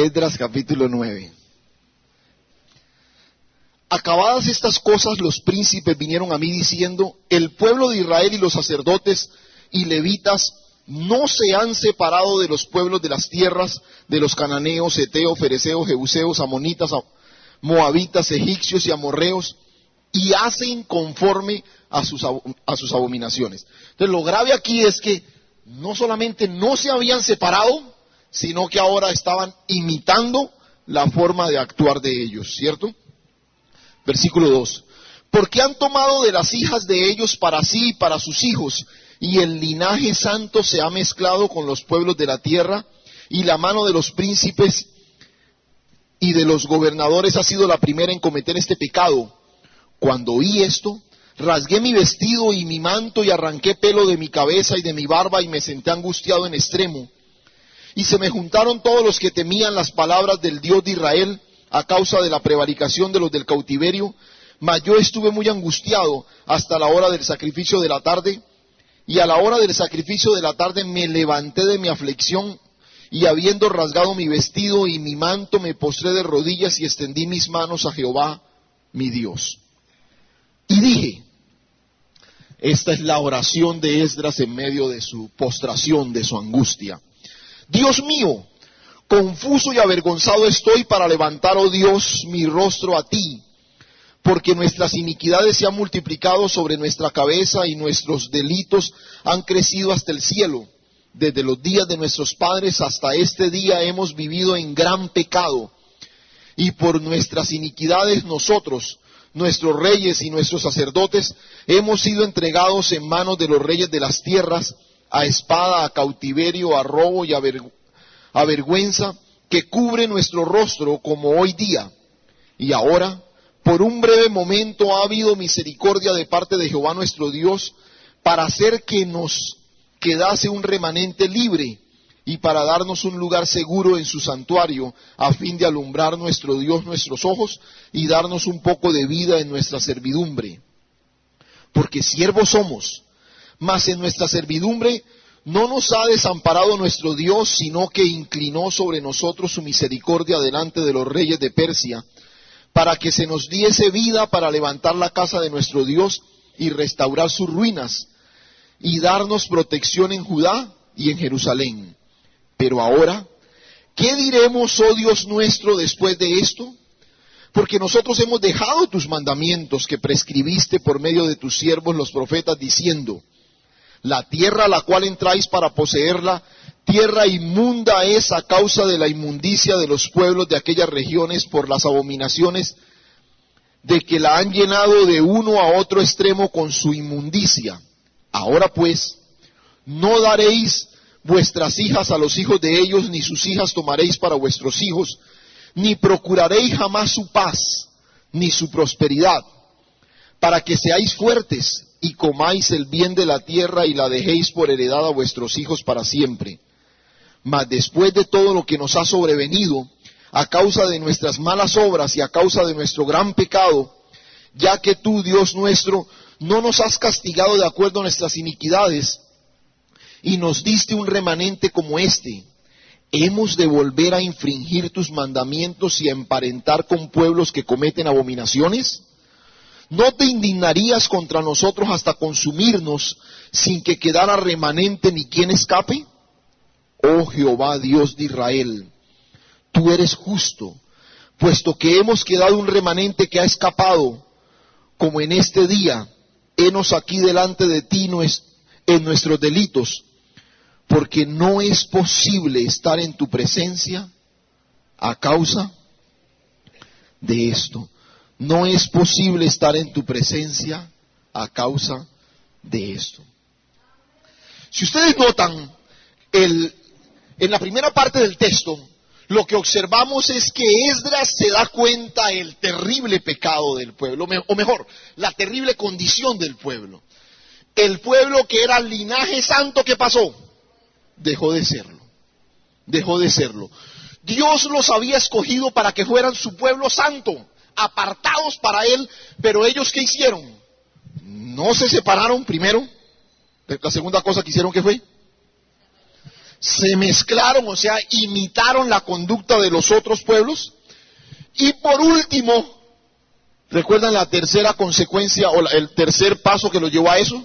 Esdras capítulo 9. Acabadas estas cosas, los príncipes vinieron a mí diciendo: el pueblo de Israel y los sacerdotes y levitas no se han separado de los pueblos de las tierras de los cananeos, heteos, fereceos, jebuseos, amonitas, moabitas, egipcios y amorreos, y hacen conforme a sus abominaciones. Entonces lo grave aquí es que no solamente no se habían separado, sino que ahora estaban imitando la forma de actuar de ellos, ¿cierto? Versículo 2. Porque han tomado de las hijas de ellos para sí y para sus hijos, y el linaje santo se ha mezclado con los pueblos de la tierra, y la mano de los príncipes y de los gobernadores ha sido la primera en cometer este pecado. Cuando oí esto, rasgué mi vestido y mi manto y arranqué pelo de mi cabeza y de mi barba y me senté angustiado en extremo. Y se me juntaron todos los que temían las palabras del Dios de Israel a causa de la prevaricación de los del cautiverio, mas yo estuve muy angustiado hasta la hora del sacrificio de la tarde, y a la hora del sacrificio de la tarde me levanté de mi aflicción, y habiendo rasgado mi vestido y mi manto, me postré de rodillas y extendí mis manos a Jehová, mi Dios. Y dije, esta es la oración de Esdras en medio de su postración, de su angustia: Dios mío, confuso y avergonzado estoy para levantar, oh Dios, mi rostro a ti, porque nuestras iniquidades se han multiplicado sobre nuestra cabeza y nuestros delitos han crecido hasta el cielo. Desde los días de nuestros padres hasta este día hemos vivido en gran pecado, y por nuestras iniquidades nosotros, nuestros reyes y nuestros sacerdotes, hemos sido entregados en manos de los reyes de las tierras, a espada, a cautiverio, a robo y a vergüenza, que cubre nuestro rostro como hoy día. Y ahora, por un breve momento ha habido misericordia de parte de Jehová nuestro Dios, para hacer que nos quedase un remanente libre, y para darnos un lugar seguro en su santuario, a fin de alumbrar nuestro Dios nuestros ojos, y darnos un poco de vida en nuestra servidumbre. Porque siervos somos, mas en nuestra servidumbre no nos ha desamparado nuestro Dios, sino que inclinó sobre nosotros su misericordia delante de los reyes de Persia, para que se nos diese vida para levantar la casa de nuestro Dios y restaurar sus ruinas, y darnos protección en Judá y en Jerusalén. Pero ahora, ¿qué diremos, oh Dios nuestro, después de esto? Porque nosotros hemos dejado tus mandamientos que prescribiste por medio de tus siervos los profetas, diciendo: la tierra a la cual entráis para poseerla, tierra inmunda es a causa de la inmundicia de los pueblos de aquellas regiones por las abominaciones de que la han llenado de uno a otro extremo con su inmundicia. Ahora pues, no daréis vuestras hijas a los hijos de ellos, ni sus hijas tomaréis para vuestros hijos, ni procuraréis jamás su paz, ni su prosperidad, para que seáis fuertes y comáis el bien de la tierra y la dejéis por heredad a vuestros hijos para siempre. Mas después de todo lo que nos ha sobrevenido, a causa de nuestras malas obras y a causa de nuestro gran pecado, ya que tú, Dios nuestro, no nos has castigado de acuerdo a nuestras iniquidades, y nos diste un remanente como este, ¿hemos de volver a infringir tus mandamientos y a emparentar con pueblos que cometen abominaciones? ¿No te indignarías contra nosotros hasta consumirnos sin que quedara remanente ni quien escape? Oh Jehová, Dios de Israel, tú eres justo, puesto que hemos quedado un remanente que ha escapado, como en este día, henos aquí delante de ti en nuestros delitos, porque no es posible estar en tu presencia a causa de esto. No es posible estar en tu presencia a causa de esto. Si ustedes notan, en la primera parte del texto, lo que observamos es que Esdras se da cuenta del terrible pecado del pueblo, o mejor, la terrible condición del pueblo. El pueblo que era linaje santo, ¿qué pasó? Dejó de serlo. Dejó de serlo. Dios los había escogido para que fueran su pueblo santo, apartados para Él, pero ellos ¿qué hicieron? No se separaron primero. La segunda cosa que hicieron, ¿qué fue? se mezclaron, o sea, imitaron la conducta de los otros pueblos. Y por último, ¿recuerdan la tercera consecuencia o el tercer paso que los llevó a eso?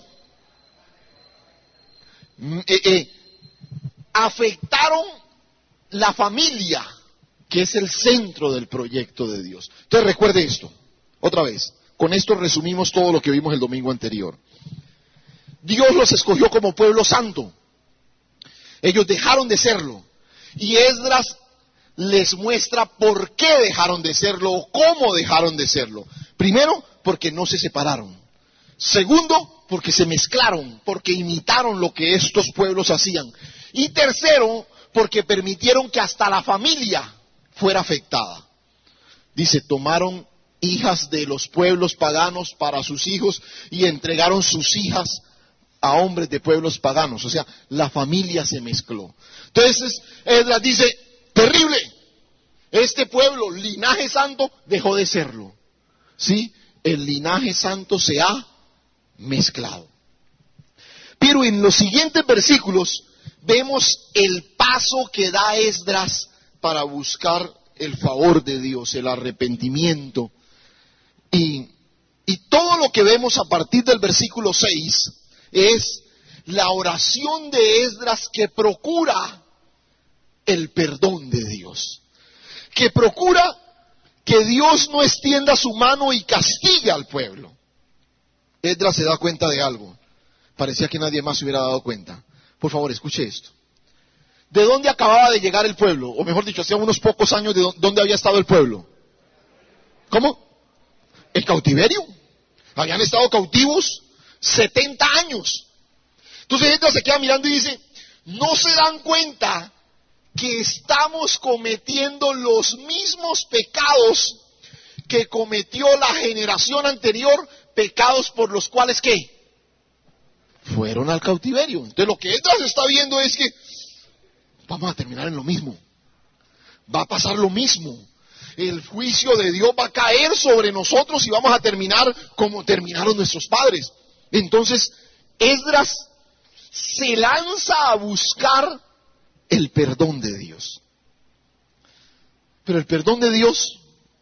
Afectaron la familia, que es el centro del proyecto de Dios. Entonces recuerde esto, otra vez, con esto resumimos todo lo que vimos el domingo anterior. Dios los escogió como pueblo santo. Ellos dejaron de serlo. Y Esdras les muestra por qué dejaron de serlo o cómo dejaron de serlo. Primero, porque no se separaron. Segundo, porque se mezclaron, porque imitaron lo que estos pueblos hacían. Y tercero, porque permitieron que hasta la familia fuera afectada. Dice, tomaron hijas de los pueblos paganos para sus hijos y entregaron sus hijas a hombres de pueblos paganos. O sea, la familia se mezcló. Entonces, Esdras dice, terrible, este pueblo, linaje santo, dejó de serlo. ¿Sí? El linaje santo se ha mezclado. Pero en los siguientes versículos vemos el paso que da Esdras para buscar el favor de Dios, el arrepentimiento. Y todo lo que vemos a partir del versículo 6 es la oración de Esdras que procura el perdón de Dios, que procura que Dios no extienda su mano y castigue al pueblo. Esdras se da cuenta de algo. Parecía que nadie más se hubiera dado cuenta. Por favor, escuche esto. ¿De dónde acababa de llegar el pueblo? O mejor dicho, hacía unos pocos años, ¿de dónde había estado el pueblo? ¿Cómo? El cautiverio. Habían estado cautivos 70 años. Entonces Esdras se queda mirando y dice, ¿no se dan cuenta que estamos cometiendo los mismos pecados que cometió la generación anterior? Pecados por los cuales, ¿qué? Fueron al cautiverio. Entonces lo que Esdras está viendo es que vamos a terminar en lo mismo. Va a pasar lo mismo. El juicio de Dios va a caer sobre nosotros y vamos a terminar como terminaron nuestros padres. Entonces Esdras se lanza a buscar el perdón de Dios. Pero el perdón de Dios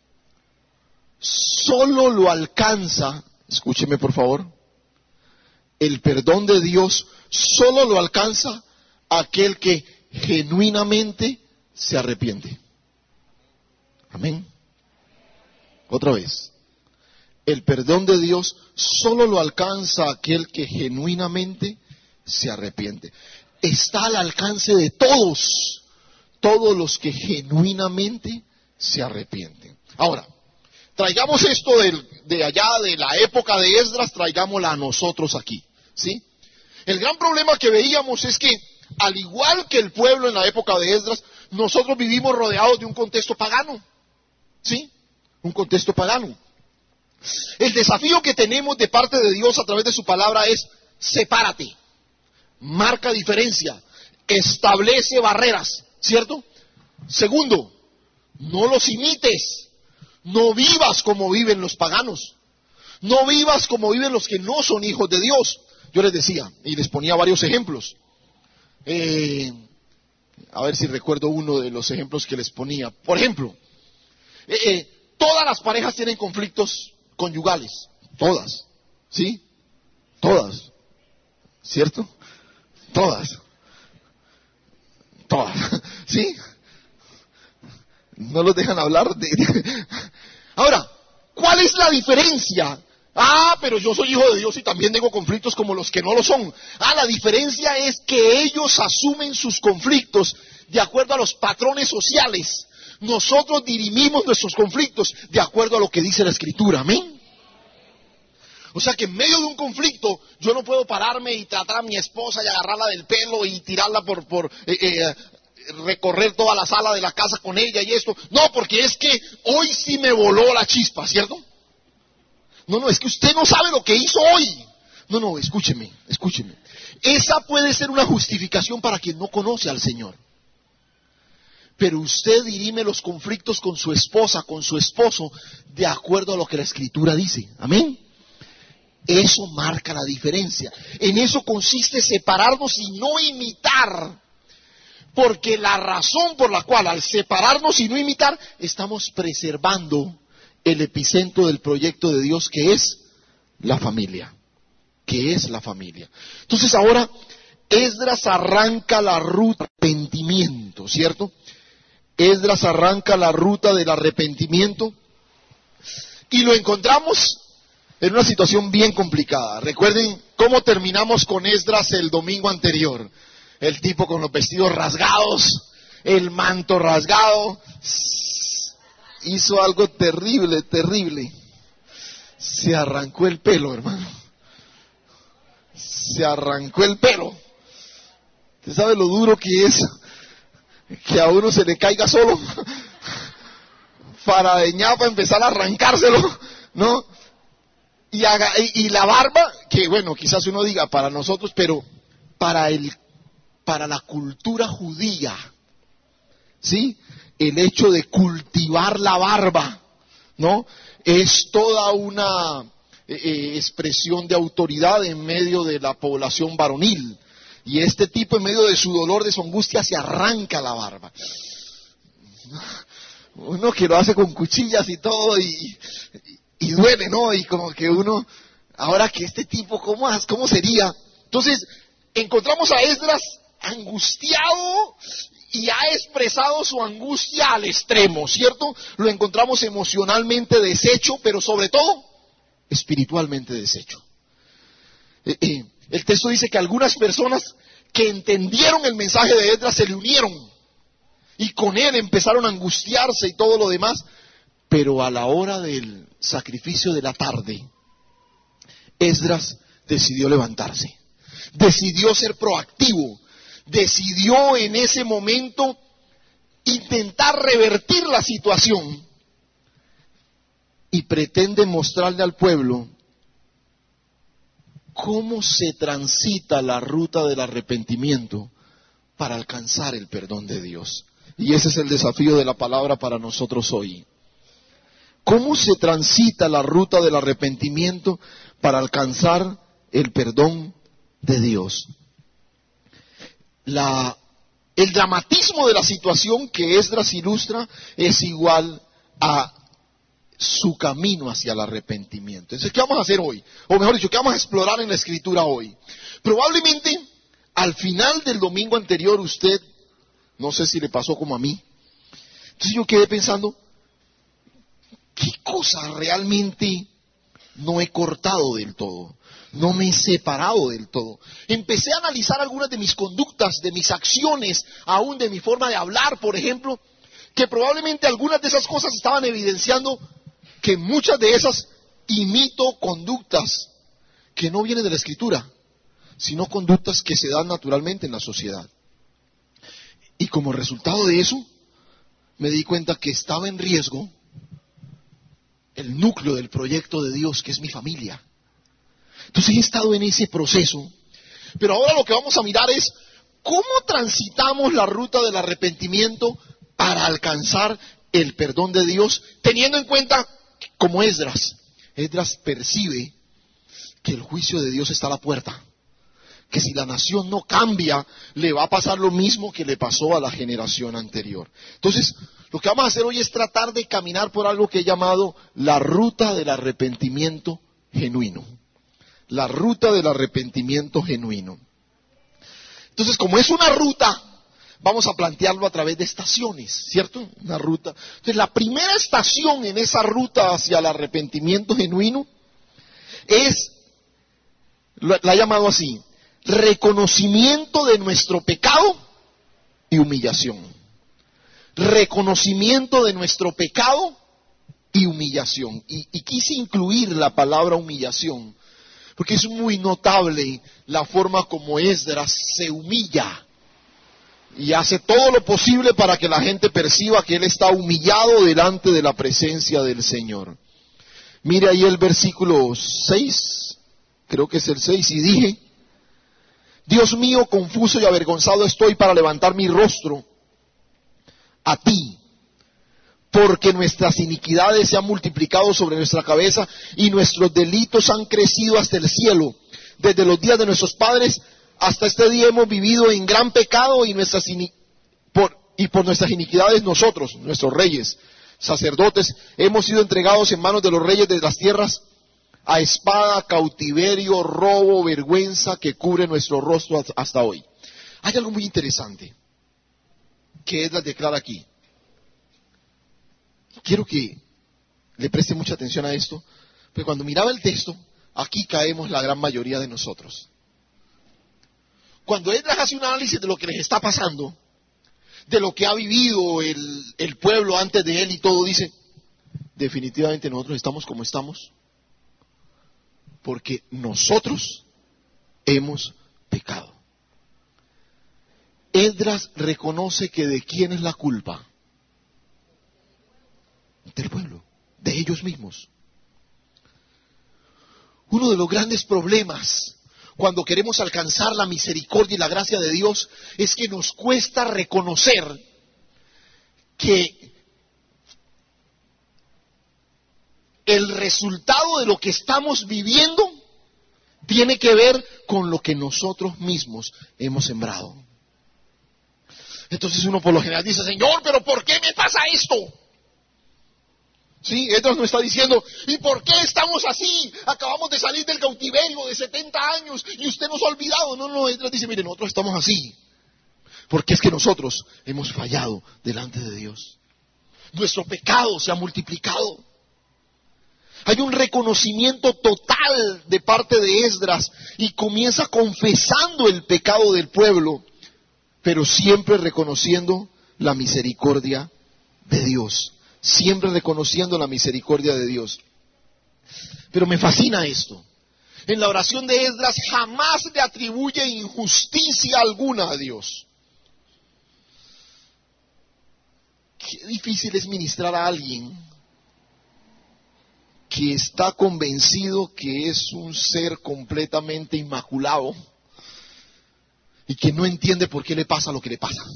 solo lo alcanza, escúcheme por favor, el perdón de Dios solo lo alcanza aquel que genuinamente se arrepiente. Amén. Otra vez. El perdón de Dios solo lo alcanza aquel que genuinamente se arrepiente. Está al alcance de todos los que genuinamente se arrepienten. Ahora, traigamos esto de allá, de la época de Esdras, traigámosla a nosotros aquí, ¿sí? El gran problema que veíamos es que, al igual que el pueblo en la época de Esdras, nosotros vivimos rodeados de un contexto pagano, ¿sí? Un contexto pagano. El desafío que tenemos de parte de Dios a través de su palabra es, sepárate, marca diferencia, establece barreras, ¿cierto? Segundo, no los imites, no vivas como viven los paganos, no vivas como viven los que no son hijos de Dios. Yo les decía, y les ponía varios ejemplos, a ver si recuerdo uno de los ejemplos que les ponía. Por ejemplo, todas las parejas tienen conflictos conyugales, todas, ¿sí? Todas, ¿cierto? Todas, ¿sí? No los dejan hablar. Ahora, ¿cuál es la diferencia? Pero yo soy hijo de Dios y también tengo conflictos como los que no lo son. La diferencia es que ellos asumen sus conflictos de acuerdo a los patrones sociales. Nosotros dirimimos nuestros conflictos de acuerdo a lo que dice la Escritura. Amén. O sea que en medio de un conflicto yo no puedo pararme y tratar a mi esposa y agarrarla del pelo y tirarla por recorrer toda la sala de la casa con ella y esto. No, porque es que hoy sí me voló la chispa, ¿cierto? No, es que usted no sabe lo que hizo hoy. No, escúcheme. Esa puede ser una justificación para quien no conoce al Señor. Pero usted dirime los conflictos con su esposa, con su esposo, de acuerdo a lo que la Escritura dice. Amén. Eso marca la diferencia. En eso consiste separarnos y no imitar Porque la razón por la cual al separarnos y no imitar, estamos preservando el epicentro del proyecto de Dios, que es la familia. Entonces ahora Esdras arranca la ruta del arrepentimiento, ¿cierto? Esdras arranca la ruta del arrepentimiento y lo encontramos en una situación bien complicada. Recuerden cómo terminamos con Esdras el domingo anterior. El tipo con los vestidos rasgados, el manto rasgado, hizo algo terrible. Se arrancó el pelo, hermano. Se arrancó el pelo. ¿Usted sabe lo duro que es que a uno se le caiga solo? Faradeñado para empezar a arrancárselo, ¿no? Y la barba, que bueno, quizás uno diga para nosotros, pero para la cultura judía, ¿sí? El hecho de cultivar la barba, ¿no? Es toda una expresión de autoridad en medio de la población varonil. Y este tipo, en medio de su dolor, de su angustia, se arranca la barba. Uno que lo hace con cuchillas y todo, y duele, ¿no? Y como que uno, ahora que este tipo, ¿cómo sería? Entonces, encontramos a Esdras angustiado y ha expresado su angustia al extremo, ¿cierto? Lo encontramos emocionalmente deshecho, pero sobre todo espiritualmente deshecho. El texto dice que algunas personas que entendieron el mensaje de Esdras se le unieron y con él empezaron a angustiarse y todo lo demás, pero a la hora del sacrificio de la tarde, Esdras decidió levantarse, decidió ser proactivo, decidió en ese momento intentar revertir la situación y pretende mostrarle al pueblo cómo se transita la ruta del arrepentimiento para alcanzar el perdón de Dios. Y ese es el desafío de la palabra para nosotros hoy. ¿Cómo se transita la ruta del arrepentimiento para alcanzar el perdón de Dios? El dramatismo de la situación que Esdras ilustra es igual a su camino hacia el arrepentimiento. Entonces, ¿qué vamos a hacer hoy? O mejor dicho, ¿qué vamos a explorar en la Escritura hoy? Probablemente al final del domingo anterior usted, no sé si le pasó como a mí, entonces yo quedé pensando, ¿qué cosa realmente no he cortado del todo? No me he separado del todo. Empecé a analizar algunas de mis conductas, de mis acciones, aún de mi forma de hablar, por ejemplo, que probablemente algunas de esas cosas estaban evidenciando que muchas de esas imito conductas que no vienen de la Escritura, sino conductas que se dan naturalmente en la sociedad. Y como resultado de eso, me di cuenta que estaba en riesgo el núcleo del proyecto de Dios, que es mi familia. Entonces he estado en ese proceso, pero ahora lo que vamos a mirar es cómo transitamos la ruta del arrepentimiento para alcanzar el perdón de Dios, teniendo en cuenta, como Esdras percibe que el juicio de Dios está a la puerta, que si la nación no cambia, le va a pasar lo mismo que le pasó a la generación anterior. Entonces, lo que vamos a hacer hoy es tratar de caminar por algo que he llamado la ruta del arrepentimiento genuino. La ruta del arrepentimiento genuino. Entonces, como es una ruta, vamos a plantearlo a través de estaciones, ¿cierto? Una ruta. Entonces, la primera estación en esa ruta hacia el arrepentimiento genuino es, la he llamado así, reconocimiento de nuestro pecado y humillación. Reconocimiento de nuestro pecado y humillación. Y quise incluir la palabra humillación, porque es muy notable la forma como Esdras se humilla y hace todo lo posible para que la gente perciba que él está humillado delante de la presencia del Señor. Mire ahí el versículo 6, creo que es el 6, y dije: Dios mío, confuso y avergonzado estoy para levantar mi rostro a ti, porque nuestras iniquidades se han multiplicado sobre nuestra cabeza y nuestros delitos han crecido hasta el cielo. Desde los días de nuestros padres hasta este día hemos vivido en gran pecado y nuestras Y por nuestras iniquidades nosotros, nuestros reyes, sacerdotes, hemos sido entregados en manos de los reyes de las tierras a espada, cautiverio, robo, vergüenza que cubre nuestro rostro hasta hoy. Hay algo muy interesante que Esdras declara aquí. Quiero que le preste mucha atención a esto, porque cuando miraba el texto, aquí caemos la gran mayoría de nosotros. Cuando Esdras hace un análisis de lo que les está pasando, de lo que ha vivido el pueblo antes de él y todo, dice, definitivamente nosotros estamos como estamos, porque nosotros hemos pecado. Esdras reconoce que de quién es la culpa. Del pueblo, de ellos mismos. Uno de los grandes problemas cuando queremos alcanzar la misericordia y la gracia de Dios es que nos cuesta reconocer que el resultado de lo que estamos viviendo tiene que ver con lo que nosotros mismos hemos sembrado. Entonces uno por lo general dice, Señor, pero ¿por qué me pasa esto? Sí, Esdras no está diciendo, ¿y por qué estamos así? Acabamos de salir del cautiverio de 70 años y usted nos ha olvidado. No, Esdras dice, mire, nosotros estamos así, porque es que nosotros hemos fallado delante de Dios. Nuestro pecado se ha multiplicado. Hay un reconocimiento total de parte de Esdras y comienza confesando el pecado del pueblo, pero siempre reconociendo la misericordia de Dios. Siempre reconociendo la misericordia de Dios. Pero me fascina esto. En la oración de Esdras jamás le atribuye injusticia alguna a Dios. Qué difícil es ministrar a alguien que está convencido que es un ser completamente inmaculado y que no entiende por qué le pasa lo que le pasa.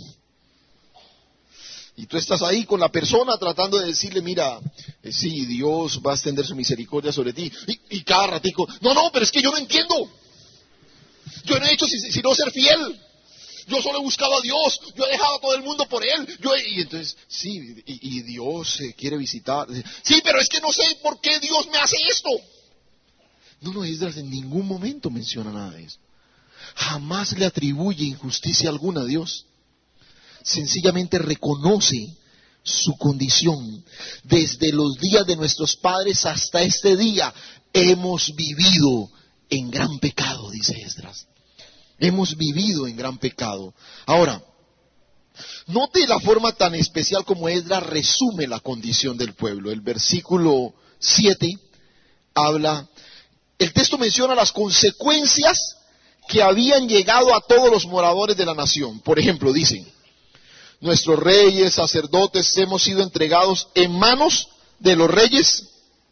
Y tú estás ahí con la persona tratando de decirle, mira, sí, Dios va a extender su misericordia sobre ti. Y cada ratico, no, pero es que yo no entiendo. Yo no he hecho sino ser fiel. Yo solo he buscado a Dios. Yo he dejado a todo el mundo por Él. Y entonces, sí, y Dios quiere visitar. Sí, pero es que no sé por qué Dios me hace esto. No, Esdras en ningún momento menciona nada de eso. Jamás le atribuye injusticia alguna a Dios. Sencillamente reconoce su condición. Desde los días de nuestros padres hasta este día hemos vivido en gran pecado, dice Esdras. Hemos vivido en gran pecado. Ahora, note la forma tan especial como Esdras resume la condición del pueblo. El versículo 7 habla, el texto menciona las consecuencias que habían llegado a todos los moradores de la nación. Por ejemplo, dicen, nuestros reyes, sacerdotes, hemos sido entregados en manos de los reyes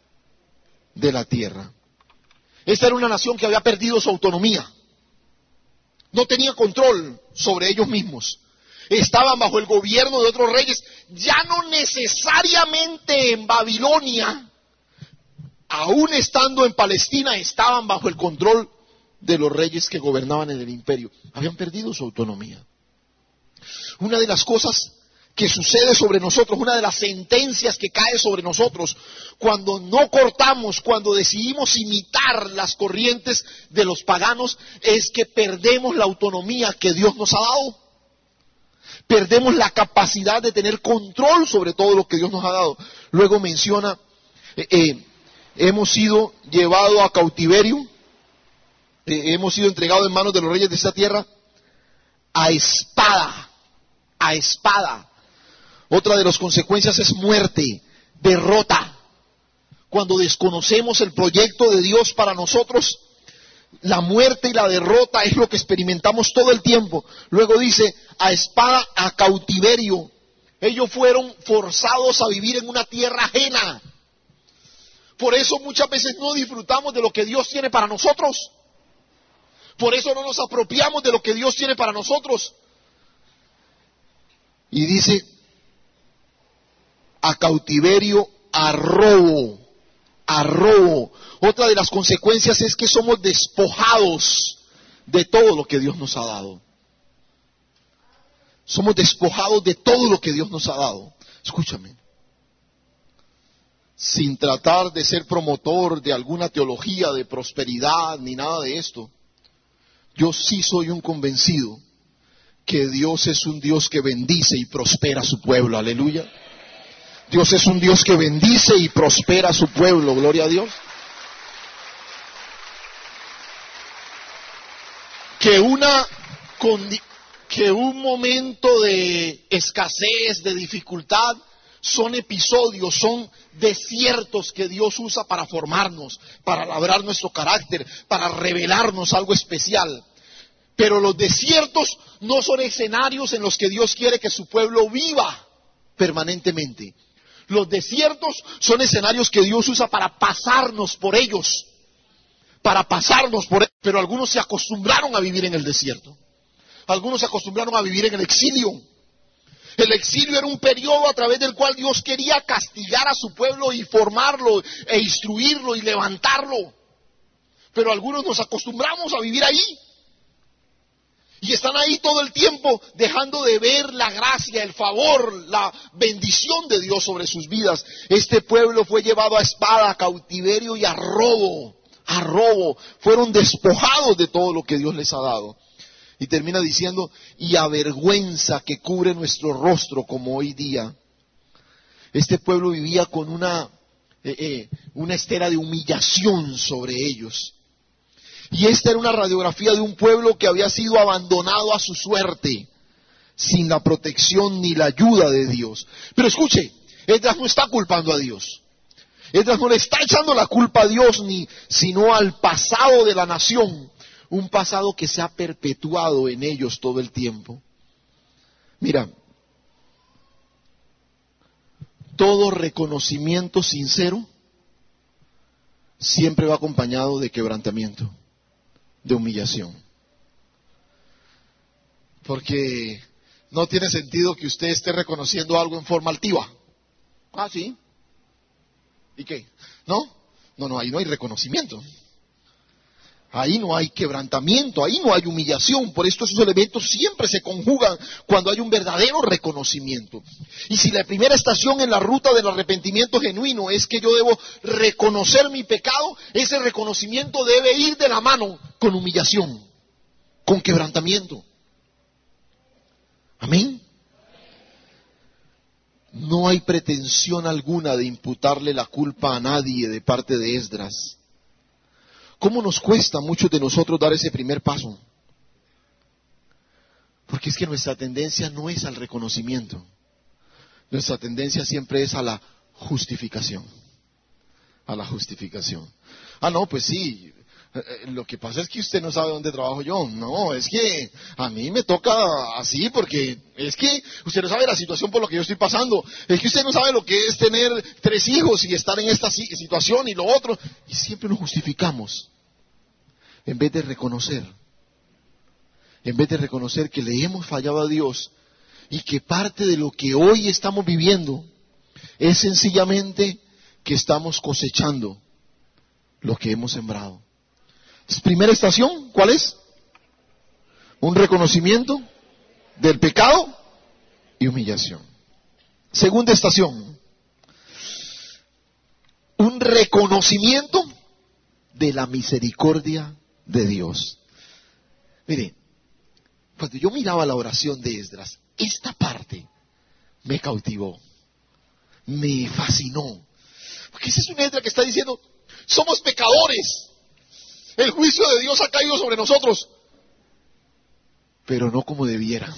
de la tierra. Esta era una nación que había perdido su autonomía. No tenía control sobre ellos mismos. Estaban bajo el gobierno de otros reyes, ya no necesariamente en Babilonia, aún estando en Palestina, estaban bajo el control de los reyes que gobernaban en el imperio. Habían perdido su autonomía. Una de las cosas que sucede sobre nosotros, una de las sentencias que cae sobre nosotros, cuando no cortamos, cuando decidimos imitar las corrientes de los paganos, es que perdemos la autonomía que Dios nos ha dado. Perdemos la capacidad de tener control sobre todo lo que Dios nos ha dado. Luego menciona, hemos sido llevados a cautiverio, hemos sido entregados en manos de los reyes de esta tierra, a espada. A espada. Otra de las consecuencias es muerte, derrota. Cuando desconocemos el proyecto de Dios para nosotros, la muerte y la derrota es lo que experimentamos todo el tiempo. Luego dice, a espada, a cautiverio. Ellos fueron forzados a vivir en una tierra ajena. Por eso muchas veces no disfrutamos de lo que Dios tiene para nosotros. Por eso no nos apropiamos de lo que Dios tiene para nosotros. Y dice, a cautiverio, a robo, a robo. Otra de las consecuencias es que somos despojados de todo lo que Dios nos ha dado. Somos despojados de todo lo que Dios nos ha dado. Escúchame. Sin tratar de ser promotor de alguna teología de prosperidad ni nada de esto, yo sí soy un convencido que Dios es un Dios que bendice y prospera a su pueblo. Aleluya. Dios es un Dios que bendice y prospera a su pueblo. Gloria a Dios. Que un momento de escasez, de dificultad, son episodios, son desiertos que Dios usa para formarnos, para labrar nuestro carácter, para revelarnos algo especial. Pero los desiertos no son escenarios en los que Dios quiere que su pueblo viva permanentemente. Los desiertos son escenarios que Dios usa para pasarnos por ellos. Pero algunos se acostumbraron a vivir en el desierto. Algunos se acostumbraron a vivir en el exilio. El exilio era un periodo a través del cual Dios quería castigar a su pueblo y formarlo, e instruirlo y levantarlo. Pero algunos nos acostumbramos a vivir ahí. Y están ahí todo el tiempo dejando de ver la gracia, el favor, la bendición de Dios sobre sus vidas. Este pueblo fue llevado a espada, a cautiverio y a robo. Fueron despojados de todo lo que Dios les ha dado. Y termina diciendo, y a vergüenza que cubre nuestro rostro como hoy día. Este pueblo vivía con una estera de humillación sobre ellos. Y esta era una radiografía de un pueblo que había sido abandonado a su suerte, sin la protección ni la ayuda de Dios. Pero escuche, Esdras no está culpando a Dios. Esdras no le está echando la culpa a Dios, sino al pasado de la nación. Un pasado que se ha perpetuado en ellos todo el tiempo. Mira, todo reconocimiento sincero siempre va acompañado de quebrantamiento, de humillación. Porque no tiene sentido que usted esté reconociendo algo en forma altiva. Ah, sí. ¿Y qué? No, ahí no hay reconocimiento. Ahí no hay quebrantamiento, ahí no hay humillación. Por esto esos elementos siempre se conjugan cuando hay un verdadero reconocimiento. Y si la primera estación en la ruta del arrepentimiento genuino es que yo debo reconocer mi pecado, ese reconocimiento debe ir de la mano con humillación, con quebrantamiento. Amén. No hay pretensión alguna de imputarle la culpa a nadie de parte de Esdras. ¿Cómo nos cuesta a muchos de nosotros dar ese primer paso? Porque es que nuestra tendencia no es al reconocimiento. Nuestra tendencia siempre es a la justificación. A la justificación. Ah, no, pues sí. Lo que pasa es que usted no sabe dónde trabajo yo. No, es que a mí me toca así porque es que usted no sabe la situación por la que yo estoy pasando. Es que usted no sabe lo que es tener 3 hijos y estar en esta situación y lo otro. Y siempre nos justificamos en vez de reconocer. En vez de reconocer que le hemos fallado a Dios y que parte de lo que hoy estamos viviendo es sencillamente que estamos cosechando lo que hemos sembrado. Primera estación, ¿cuál es? Un reconocimiento del pecado y humillación. Segunda estación, un reconocimiento de la misericordia de Dios. Mire, cuando yo miraba la oración de Esdras, esta parte me cautivó, me fascinó. Porque ese es un Esdras que está diciendo, somos pecadores. El juicio de Dios ha caído sobre nosotros, pero no como debiera.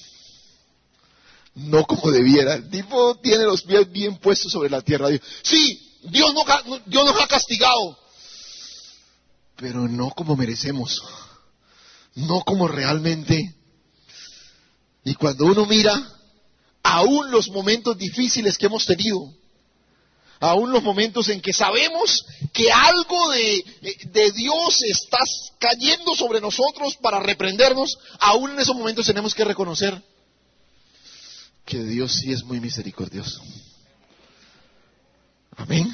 No como debiera. El tipo tiene los pies bien puestos sobre la tierra. Sí, Dios nos ha castigado, pero no como merecemos. No como realmente. Y cuando uno mira, aún los momentos difíciles que hemos tenido, aún los momentos en que sabemos que algo de Dios está cayendo sobre nosotros para reprendernos, aún en esos momentos tenemos que reconocer que Dios sí es muy misericordioso. Amén.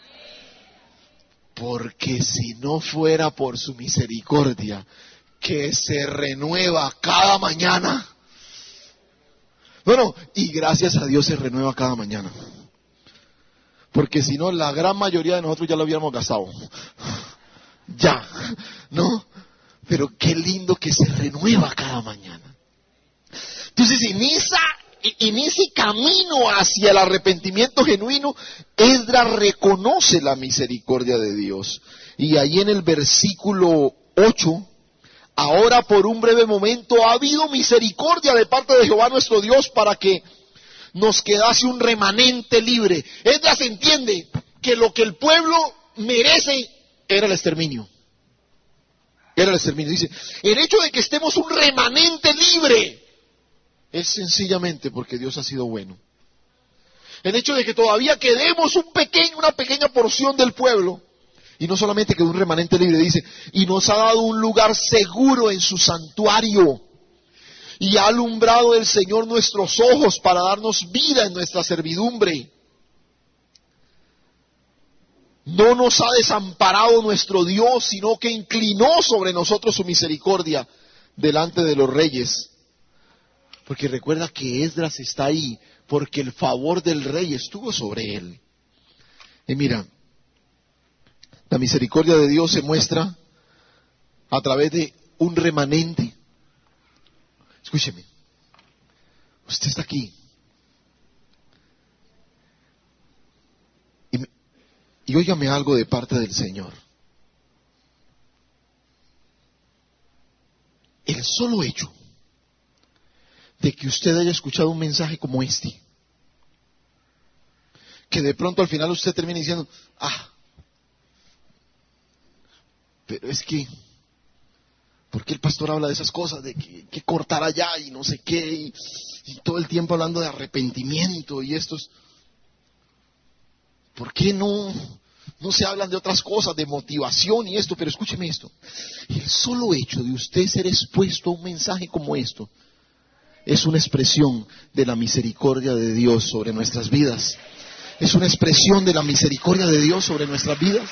Porque si no fuera por su misericordia, que se renueva cada mañana, Bueno, y gracias a Dios se renueva cada mañana. Porque si no, la gran mayoría de nosotros ya lo habíamos gastado. Ya, ¿no? Pero qué lindo que se renueva cada mañana. Entonces, en ese camino hacia el arrepentimiento genuino, Esdras reconoce la misericordia de Dios. Y ahí en el versículo 8, ahora por un breve momento ha habido misericordia de parte de Jehová nuestro Dios para que nos quedase un remanente libre. Esdras entiende que lo que el pueblo merece era el exterminio. Era el exterminio. Dice, el hecho de que estemos un remanente libre es sencillamente porque Dios ha sido bueno. El hecho de que todavía quedemos una pequeña porción del pueblo, y no solamente quedó un remanente libre, dice, y nos ha dado un lugar seguro en su santuario, y ha alumbrado el Señor nuestros ojos para darnos vida en nuestra servidumbre. No nos ha desamparado nuestro Dios, sino que inclinó sobre nosotros su misericordia delante de los reyes. Porque recuerda que Esdras está ahí porque el favor del rey estuvo sobre él. Y mira, la misericordia de Dios se muestra a través de un remanente. Escúcheme, usted está aquí. Y óigame algo de parte del Señor. El solo hecho de que usted haya escuchado un mensaje como este, que de pronto al final usted termine diciendo, pero es que, ¿por qué el pastor habla de esas cosas, de que cortar allá y no sé qué, y todo el tiempo hablando de arrepentimiento y estos? ¿Por qué no se hablan de otras cosas, de motivación y esto? Pero escúcheme esto, el solo hecho de usted ser expuesto a un mensaje como esto, es una expresión de la misericordia de Dios sobre nuestras vidas. Es una expresión de la misericordia de Dios sobre nuestras vidas.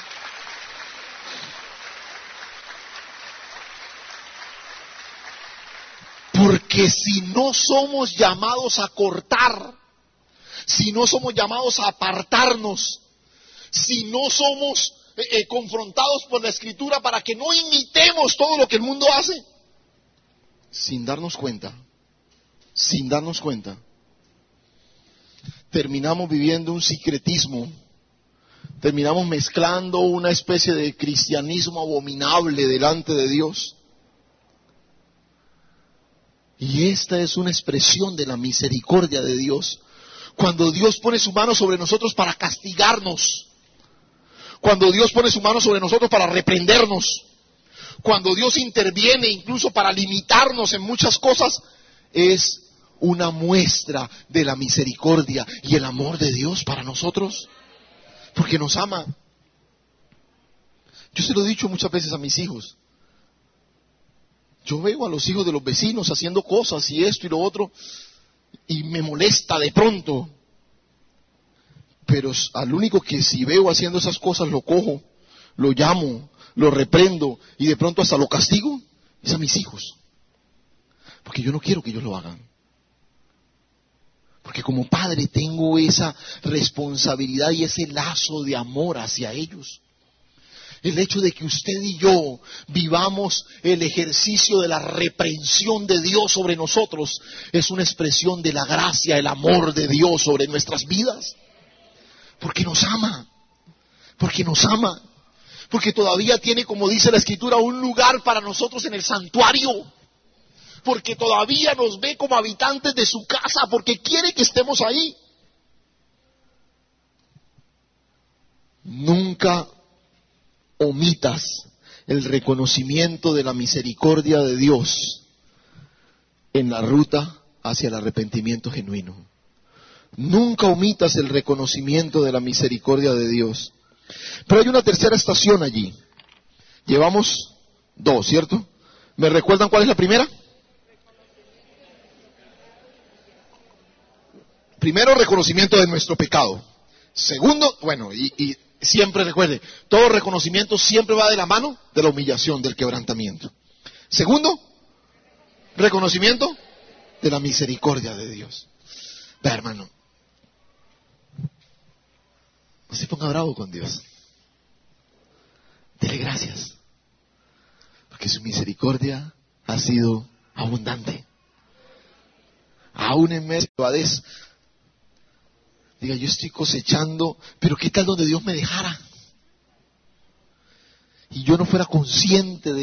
Porque si no somos llamados a cortar, si no somos llamados a apartarnos, si no somos confrontados por la Escritura para que no imitemos todo lo que el mundo hace, sin darnos cuenta, terminamos viviendo un sincretismo, terminamos mezclando una especie de cristianismo abominable delante de Dios. Y esta es una expresión de la misericordia de Dios. Cuando Dios pone su mano sobre nosotros para castigarnos, cuando Dios pone su mano sobre nosotros para reprendernos, cuando Dios interviene incluso para limitarnos en muchas cosas, es una muestra de la misericordia y el amor de Dios para nosotros, porque nos ama. Yo se lo he dicho muchas veces a mis hijos. Yo veo a los hijos de los vecinos haciendo cosas y esto y lo otro, y me molesta de pronto. Pero al único que si veo haciendo esas cosas lo cojo, lo llamo, lo reprendo y de pronto hasta lo castigo, es a mis hijos. Porque yo no quiero que ellos lo hagan. Porque como padre tengo esa responsabilidad y ese lazo de amor hacia ellos. El hecho de que usted y yo vivamos el ejercicio de la reprensión de Dios sobre nosotros es una expresión de la gracia, el amor de Dios sobre nuestras vidas. Porque nos ama. Porque nos ama. Porque todavía tiene, como dice la Escritura, un lugar para nosotros en el santuario. Porque todavía nos ve como habitantes de su casa, porque quiere que estemos ahí. Nunca omitas el reconocimiento de la misericordia de Dios en la ruta hacia el arrepentimiento genuino. Nunca omitas el reconocimiento de la misericordia de Dios. Pero hay una tercera estación allí. Llevamos 2, ¿cierto? ¿Me recuerdan cuál es la primera? Primero, reconocimiento de nuestro pecado. Segundo, bueno, y siempre recuerde, todo reconocimiento siempre va de la mano de la humillación, del quebrantamiento. Segundo, reconocimiento de la misericordia de Dios. Vea, hermano, no se ponga bravo con Dios. Dele gracias, porque su misericordia ha sido abundante. Aún en medio de evadez, diga, yo estoy cosechando, pero ¿qué tal donde Dios me dejara? Y yo no fuera consciente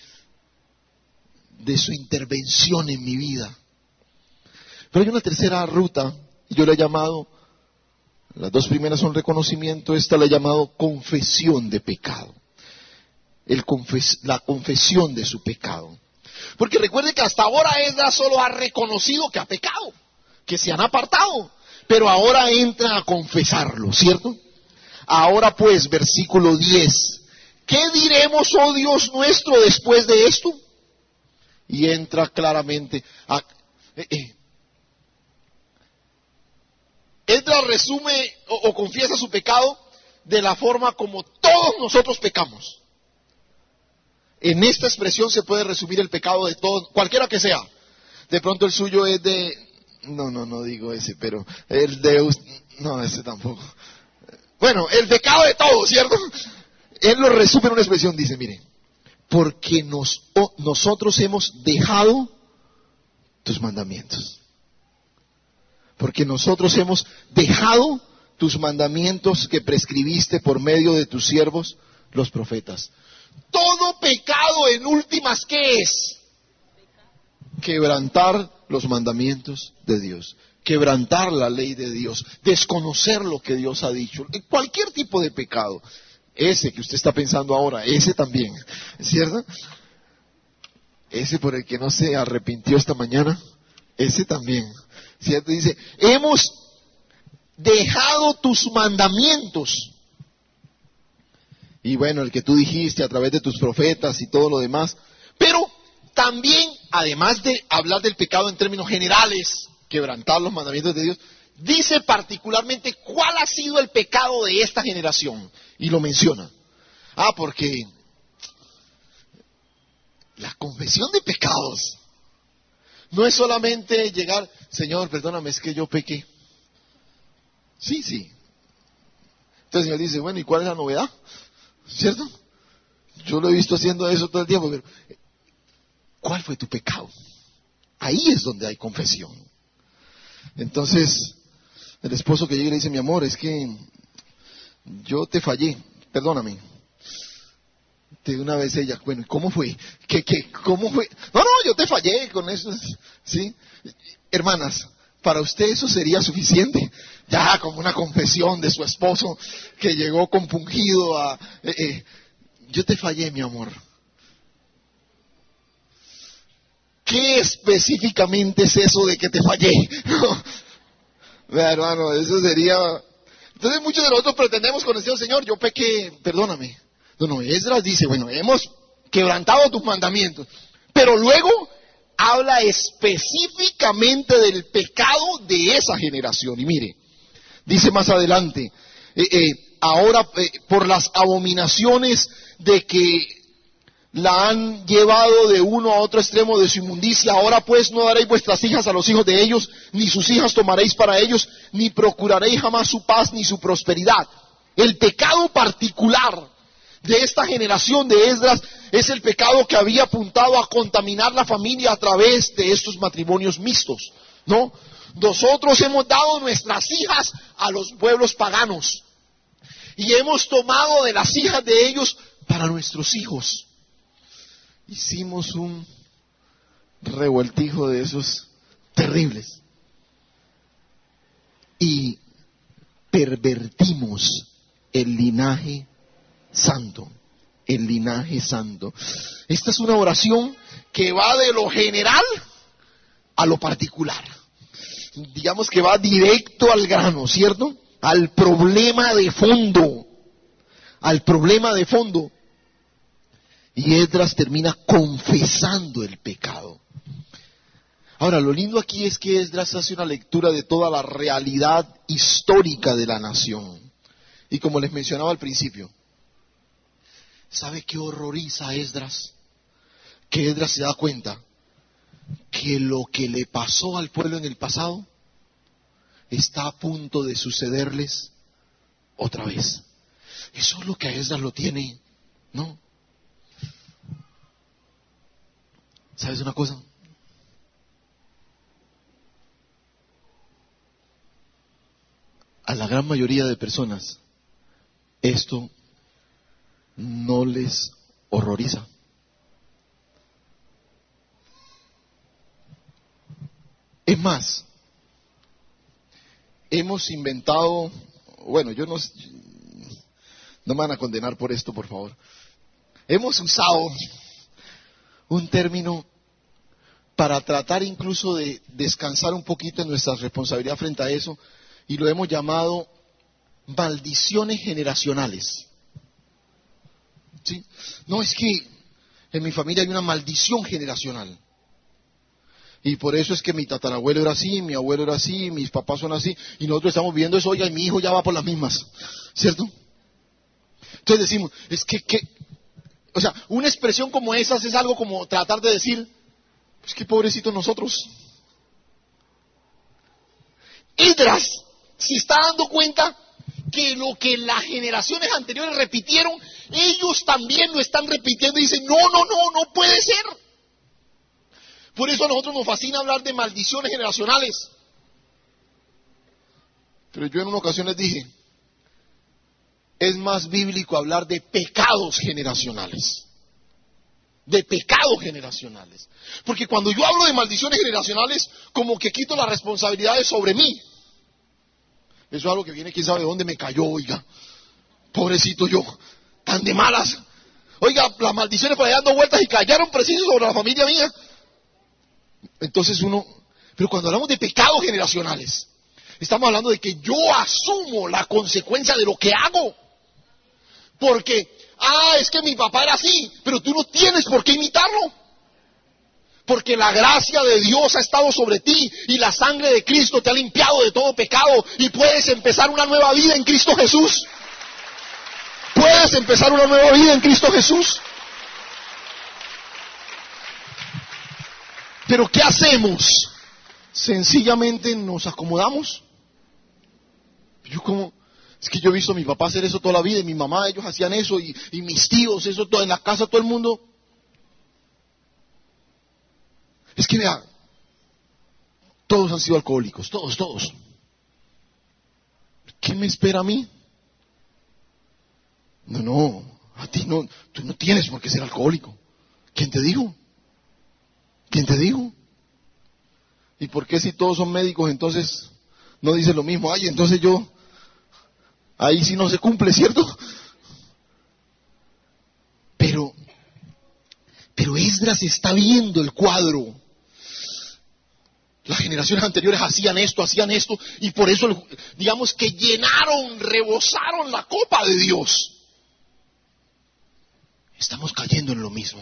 de su intervención en mi vida. Pero hay una tercera ruta, y yo la he llamado, las dos primeras son reconocimiento, esta la he llamado confesión de pecado. La confesión de su pecado. Porque recuerde que hasta ahora Esdras solo ha reconocido que ha pecado, que se han apartado, pero ahora entra a confesarlo, ¿cierto? Ahora pues, versículo 10, ¿qué diremos, oh Dios nuestro, después de esto? Y entra claramente a... Esdras resume o confiesa su pecado de la forma como todos nosotros pecamos. En esta expresión se puede resumir el pecado de todos, cualquiera que sea. De pronto el suyo es de... No digo ese, pero el de... No, ese tampoco. Bueno, el pecado de todos, ¿cierto? Él lo resume en una expresión, dice, mire, porque nosotros hemos dejado tus mandamientos. Porque nosotros hemos dejado tus mandamientos que prescribiste por medio de tus siervos, los profetas. Todo pecado en últimas, ¿qué es? Quebrantar los mandamientos de Dios, quebrantar la ley de Dios, desconocer lo que Dios ha dicho, cualquier tipo de pecado, ese que usted está pensando ahora, ese también, ¿cierto? Ese por el que no se arrepintió esta mañana, ese también, ¿cierto? Dice, hemos dejado tus mandamientos. Y bueno, el que tú dijiste a través de tus profetas y todo lo demás. Pero también, además de hablar del pecado en términos generales, quebrantar los mandamientos de Dios, dice particularmente cuál ha sido el pecado de esta generación. Y lo menciona. Porque la confesión de pecados no es solamente llegar, Señor, perdóname, es que yo pequé. Sí. Entonces el Señor dice, bueno, ¿y cuál es la novedad? ¿Cierto? Yo lo he visto haciendo eso todo el tiempo, pero ¿cuál fue tu pecado? Ahí es donde hay confesión. Entonces, el esposo que llega y le dice, mi amor, es que yo te fallé, perdóname. De una vez ella, bueno, ¿cómo fue? ¿Cómo fue? No, yo te fallé con eso, ¿sí? Hermanas, ¿para usted eso sería suficiente? Ya como una confesión de su esposo que llegó compungido a... yo te fallé, mi amor. ¿Qué específicamente es eso de que te fallé? Vea, hermano, eso sería... Entonces muchos de nosotros pretendemos con el Señor, yo pequé, perdóname. No, Esdras dice, bueno, hemos quebrantado tus mandamientos. Pero luego habla específicamente del pecado de esa generación. Y mire, dice más adelante, ahora por las abominaciones de que la han llevado de uno a otro extremo de su inmundicia, ahora pues no daréis vuestras hijas a los hijos de ellos, ni sus hijas tomaréis para ellos, ni procuraréis jamás su paz ni su prosperidad. El pecado particular de esta generación de Esdras es el pecado que había apuntado a contaminar la familia a través de estos matrimonios mixtos, ¿no? Nosotros hemos dado nuestras hijas a los pueblos paganos y hemos tomado de las hijas de ellos para nuestros hijos. Hicimos un revoltijo de esos terribles y pervertimos el linaje santo, el linaje santo. Esta es una oración que va de lo general a lo particular. Digamos que va directo al grano, ¿cierto? Al problema de fondo. Al problema de fondo. Y Esdras termina confesando el pecado. Ahora, lo lindo aquí es que Esdras hace una lectura de toda la realidad histórica de la nación. Y como les mencionaba al principio, ¿sabe qué horroriza a Esdras? Que Esdras se da cuenta que lo que le pasó al pueblo en el pasado está a punto de sucederles otra vez. Eso es lo que a Esdras lo tiene, ¿no? ¿Sabes una cosa? A la gran mayoría de personas esto no les horroriza. Es más, hemos inventado, bueno, no me van a condenar por esto, por favor. Hemos usado un término para tratar incluso de descansar un poquito en nuestra responsabilidad frente a eso, y lo hemos llamado maldiciones generacionales. ¿Sí? No, es que en mi familia hay una maldición generacional. Y por eso es que mi tatarabuelo era así, mi abuelo era así, mis papás son así, y nosotros estamos viendo eso, oiga, y mi hijo ya va por las mismas, ¿cierto? Entonces decimos, o sea, una expresión como esas es algo como tratar de decir, pues qué pobrecitos nosotros. Esdras se está dando cuenta que lo que las generaciones anteriores repitieron, ellos también lo están repitiendo y dicen, no puede ser. Por eso a nosotros nos fascina hablar de maldiciones generacionales. Pero yo en una ocasión les dije, es más bíblico hablar de pecados generacionales. De pecados generacionales. Porque cuando yo hablo de maldiciones generacionales, como que quito las responsabilidades sobre mí. Eso es algo que viene, quién sabe de dónde me cayó, oiga. Pobrecito yo, tan de malas. Oiga, las maldiciones por allá dando vueltas y cayeron preciso sobre la familia mía. Entonces pero cuando hablamos de pecados generacionales, estamos hablando de que yo asumo la consecuencia de lo que hago. Porque, es que mi papá era así, pero tú no tienes por qué imitarlo. Porque la gracia de Dios ha estado sobre ti y la sangre de Cristo te ha limpiado de todo pecado y puedes empezar una nueva vida en Cristo Jesús. Puedes empezar una nueva vida en Cristo Jesús. Pero ¿qué hacemos? Sencillamente nos acomodamos. Es que yo he visto a mi papá hacer eso toda la vida y mi mamá, ellos hacían eso y mis tíos, eso todo en la casa, todo el mundo. Es que vea, todos han sido alcohólicos, todos. ¿Qué me espera a mí? No, a ti no, tú no tienes por qué ser alcohólico. ¿Quién te dijo? ¿Y por qué si todos son médicos entonces no dicen lo mismo? Entonces ahí sí no se cumple, ¿cierto? Pero Esdras está viendo el cuadro. Las generaciones anteriores hacían esto, y por eso, digamos que rebosaron la copa de Dios. Estamos cayendo en lo mismo.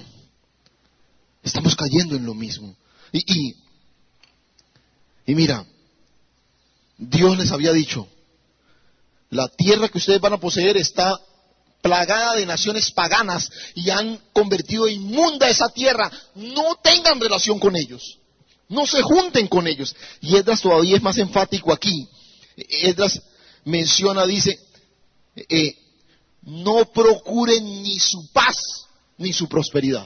Y mira, Dios les había dicho, la tierra que ustedes van a poseer está plagada de naciones paganas y han convertido inmunda esa tierra. No tengan relación con ellos. No se junten con ellos. Y Esdras todavía es más enfático aquí. Esdras menciona, dice, no procuren ni su paz ni su prosperidad.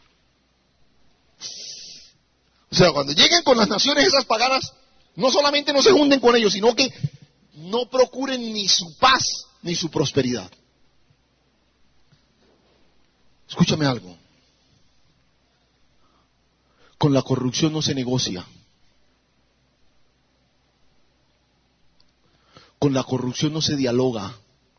O sea, cuando lleguen con las naciones esas paganas, no solamente no se junten con ellos, sino que no procuren ni su paz ni su prosperidad. Escúchame algo. Con la corrupción no se negocia. Con la corrupción no se dialoga.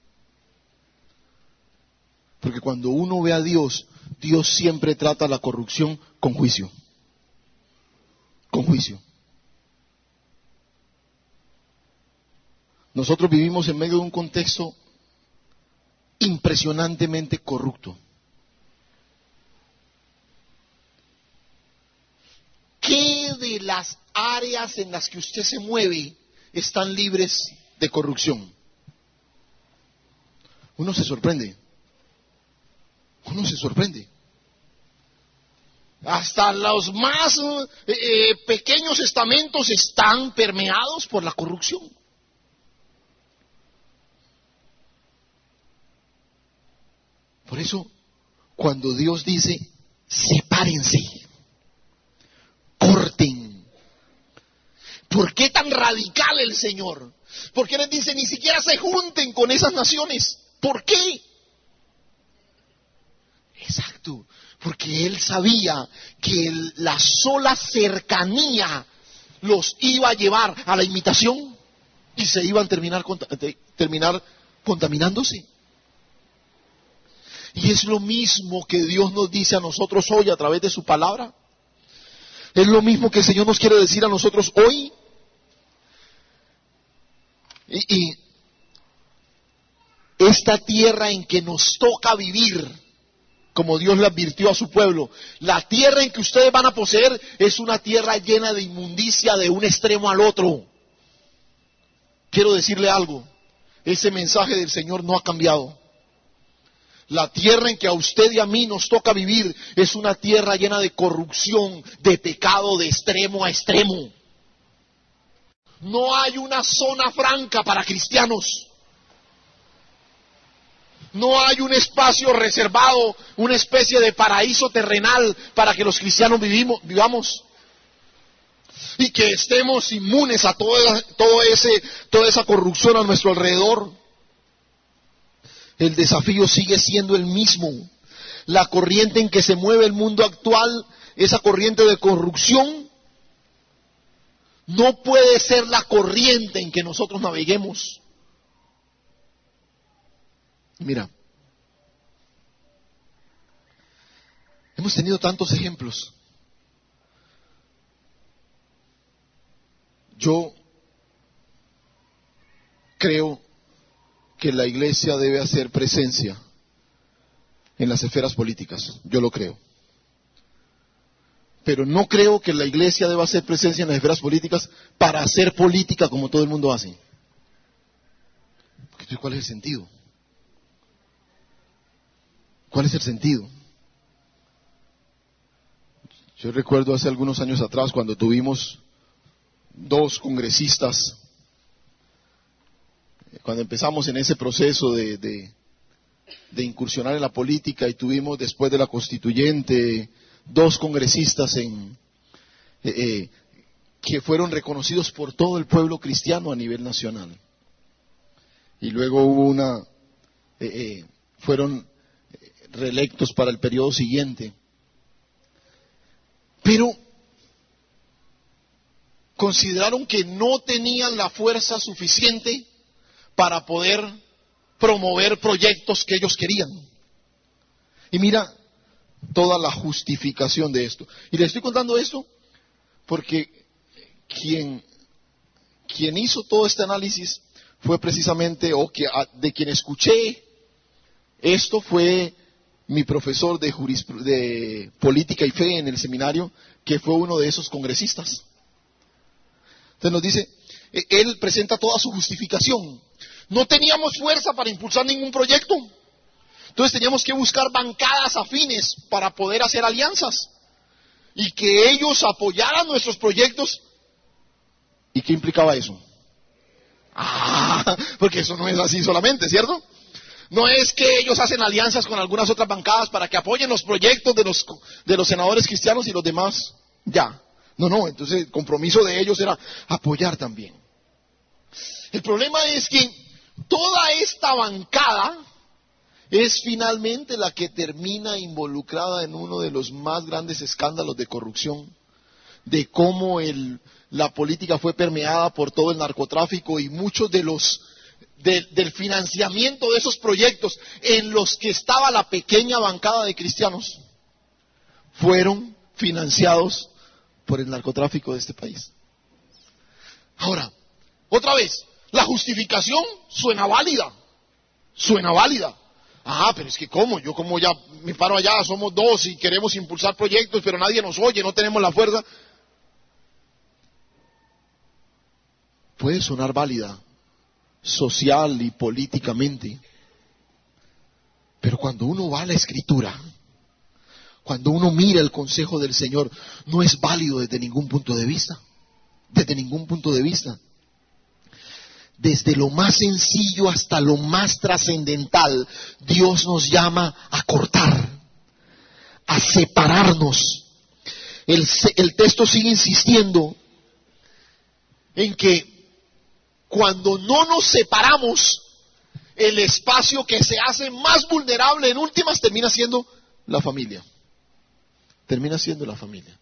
Porque cuando uno ve a Dios, Dios siempre trata la corrupción con juicio. Con juicio. Nosotros vivimos en medio de un contexto impresionantemente corrupto. ¿Qué de las áreas en las que usted se mueve están libres de corrupción? Uno se sorprende. Hasta los más pequeños estamentos están permeados por la corrupción. Por eso, cuando Dios dice, sepárense, corten. ¿Por qué tan radical el Señor? ¿Por qué les dice ni siquiera se junten con esas naciones? ¿Por qué? Exacto, porque Él sabía que la sola cercanía los iba a llevar a la imitación y se iban a terminar contaminándose. Y es lo mismo que Dios nos dice a nosotros hoy a través de su palabra. Es lo mismo que el Señor nos quiere decir a nosotros hoy. Y esta tierra en que nos toca vivir, como Dios le advirtió a su pueblo, la tierra en que ustedes van a poseer es una tierra llena de inmundicia de un extremo al otro. Quiero decirle algo, ese mensaje del Señor no ha cambiado. La tierra en que a usted y a mí nos toca vivir es una tierra llena de corrupción, de pecado de extremo a extremo. No hay una zona franca para cristianos. No hay un espacio reservado, una especie de paraíso terrenal para que los cristianos vivamos. Y que estemos inmunes a toda esa corrupción a nuestro alrededor. El desafío sigue siendo el mismo. La corriente en que se mueve el mundo actual, esa corriente de corrupción, no puede ser la corriente en que nosotros naveguemos. Mira, hemos tenido tantos ejemplos. Yo creo que la iglesia debe hacer presencia en las esferas políticas. Yo lo creo. Pero no creo que la iglesia deba hacer presencia en las esferas políticas para hacer política como todo el mundo hace. Porque ¿cuál es el sentido? ¿Cuál es el sentido? Yo recuerdo hace algunos años atrás cuando tuvimos 2 congresistas, cuando empezamos en ese proceso de incursionar en la política, y tuvimos después de la constituyente 2 congresistas que fueron reconocidos por todo el pueblo cristiano a nivel nacional. Y luego hubo fueron reelectos para el periodo siguiente. Pero consideraron que no tenían la fuerza suficiente para poder promover proyectos que ellos querían. Y mira toda la justificación de esto. Y les estoy contando esto porque quien hizo todo este análisis fue precisamente, de quien escuché esto, fue mi profesor de política y fe en el seminario, que fue uno de esos congresistas. Entonces nos dice, él presenta toda su justificación. No teníamos fuerza para impulsar ningún proyecto. Entonces teníamos que buscar bancadas afines para poder hacer alianzas y que ellos apoyaran nuestros proyectos. ¿Y qué implicaba eso? Porque eso no es así solamente, ¿cierto? No es que ellos hacen alianzas con algunas otras bancadas para que apoyen los proyectos de los senadores cristianos y los demás ya. No, entonces el compromiso de ellos era apoyar también. El problema es que toda esta bancada es finalmente la que termina involucrada en uno de los más grandes escándalos de corrupción, de cómo la política fue permeada por todo el narcotráfico y muchos del financiamiento de esos proyectos en los que estaba la pequeña bancada de cristianos fueron financiados por el narcotráfico de este país. Ahora, otra vez, la justificación suena válida. Pero es que ¿cómo? Yo como ya me paro allá, somos 2 y queremos impulsar proyectos, pero nadie nos oye, no tenemos la fuerza. Puede sonar válida social y políticamente, pero cuando uno va a la Escritura, Cuando uno mira el consejo del Señor, no es válido desde ningún punto de vista. Desde ningún punto de vista. Desde lo más sencillo hasta lo más trascendental, Dios nos llama a cortar, a separarnos. El texto sigue insistiendo en que cuando no nos separamos, el espacio que se hace más vulnerable en últimas termina siendo la familia. Termina siendo la familia.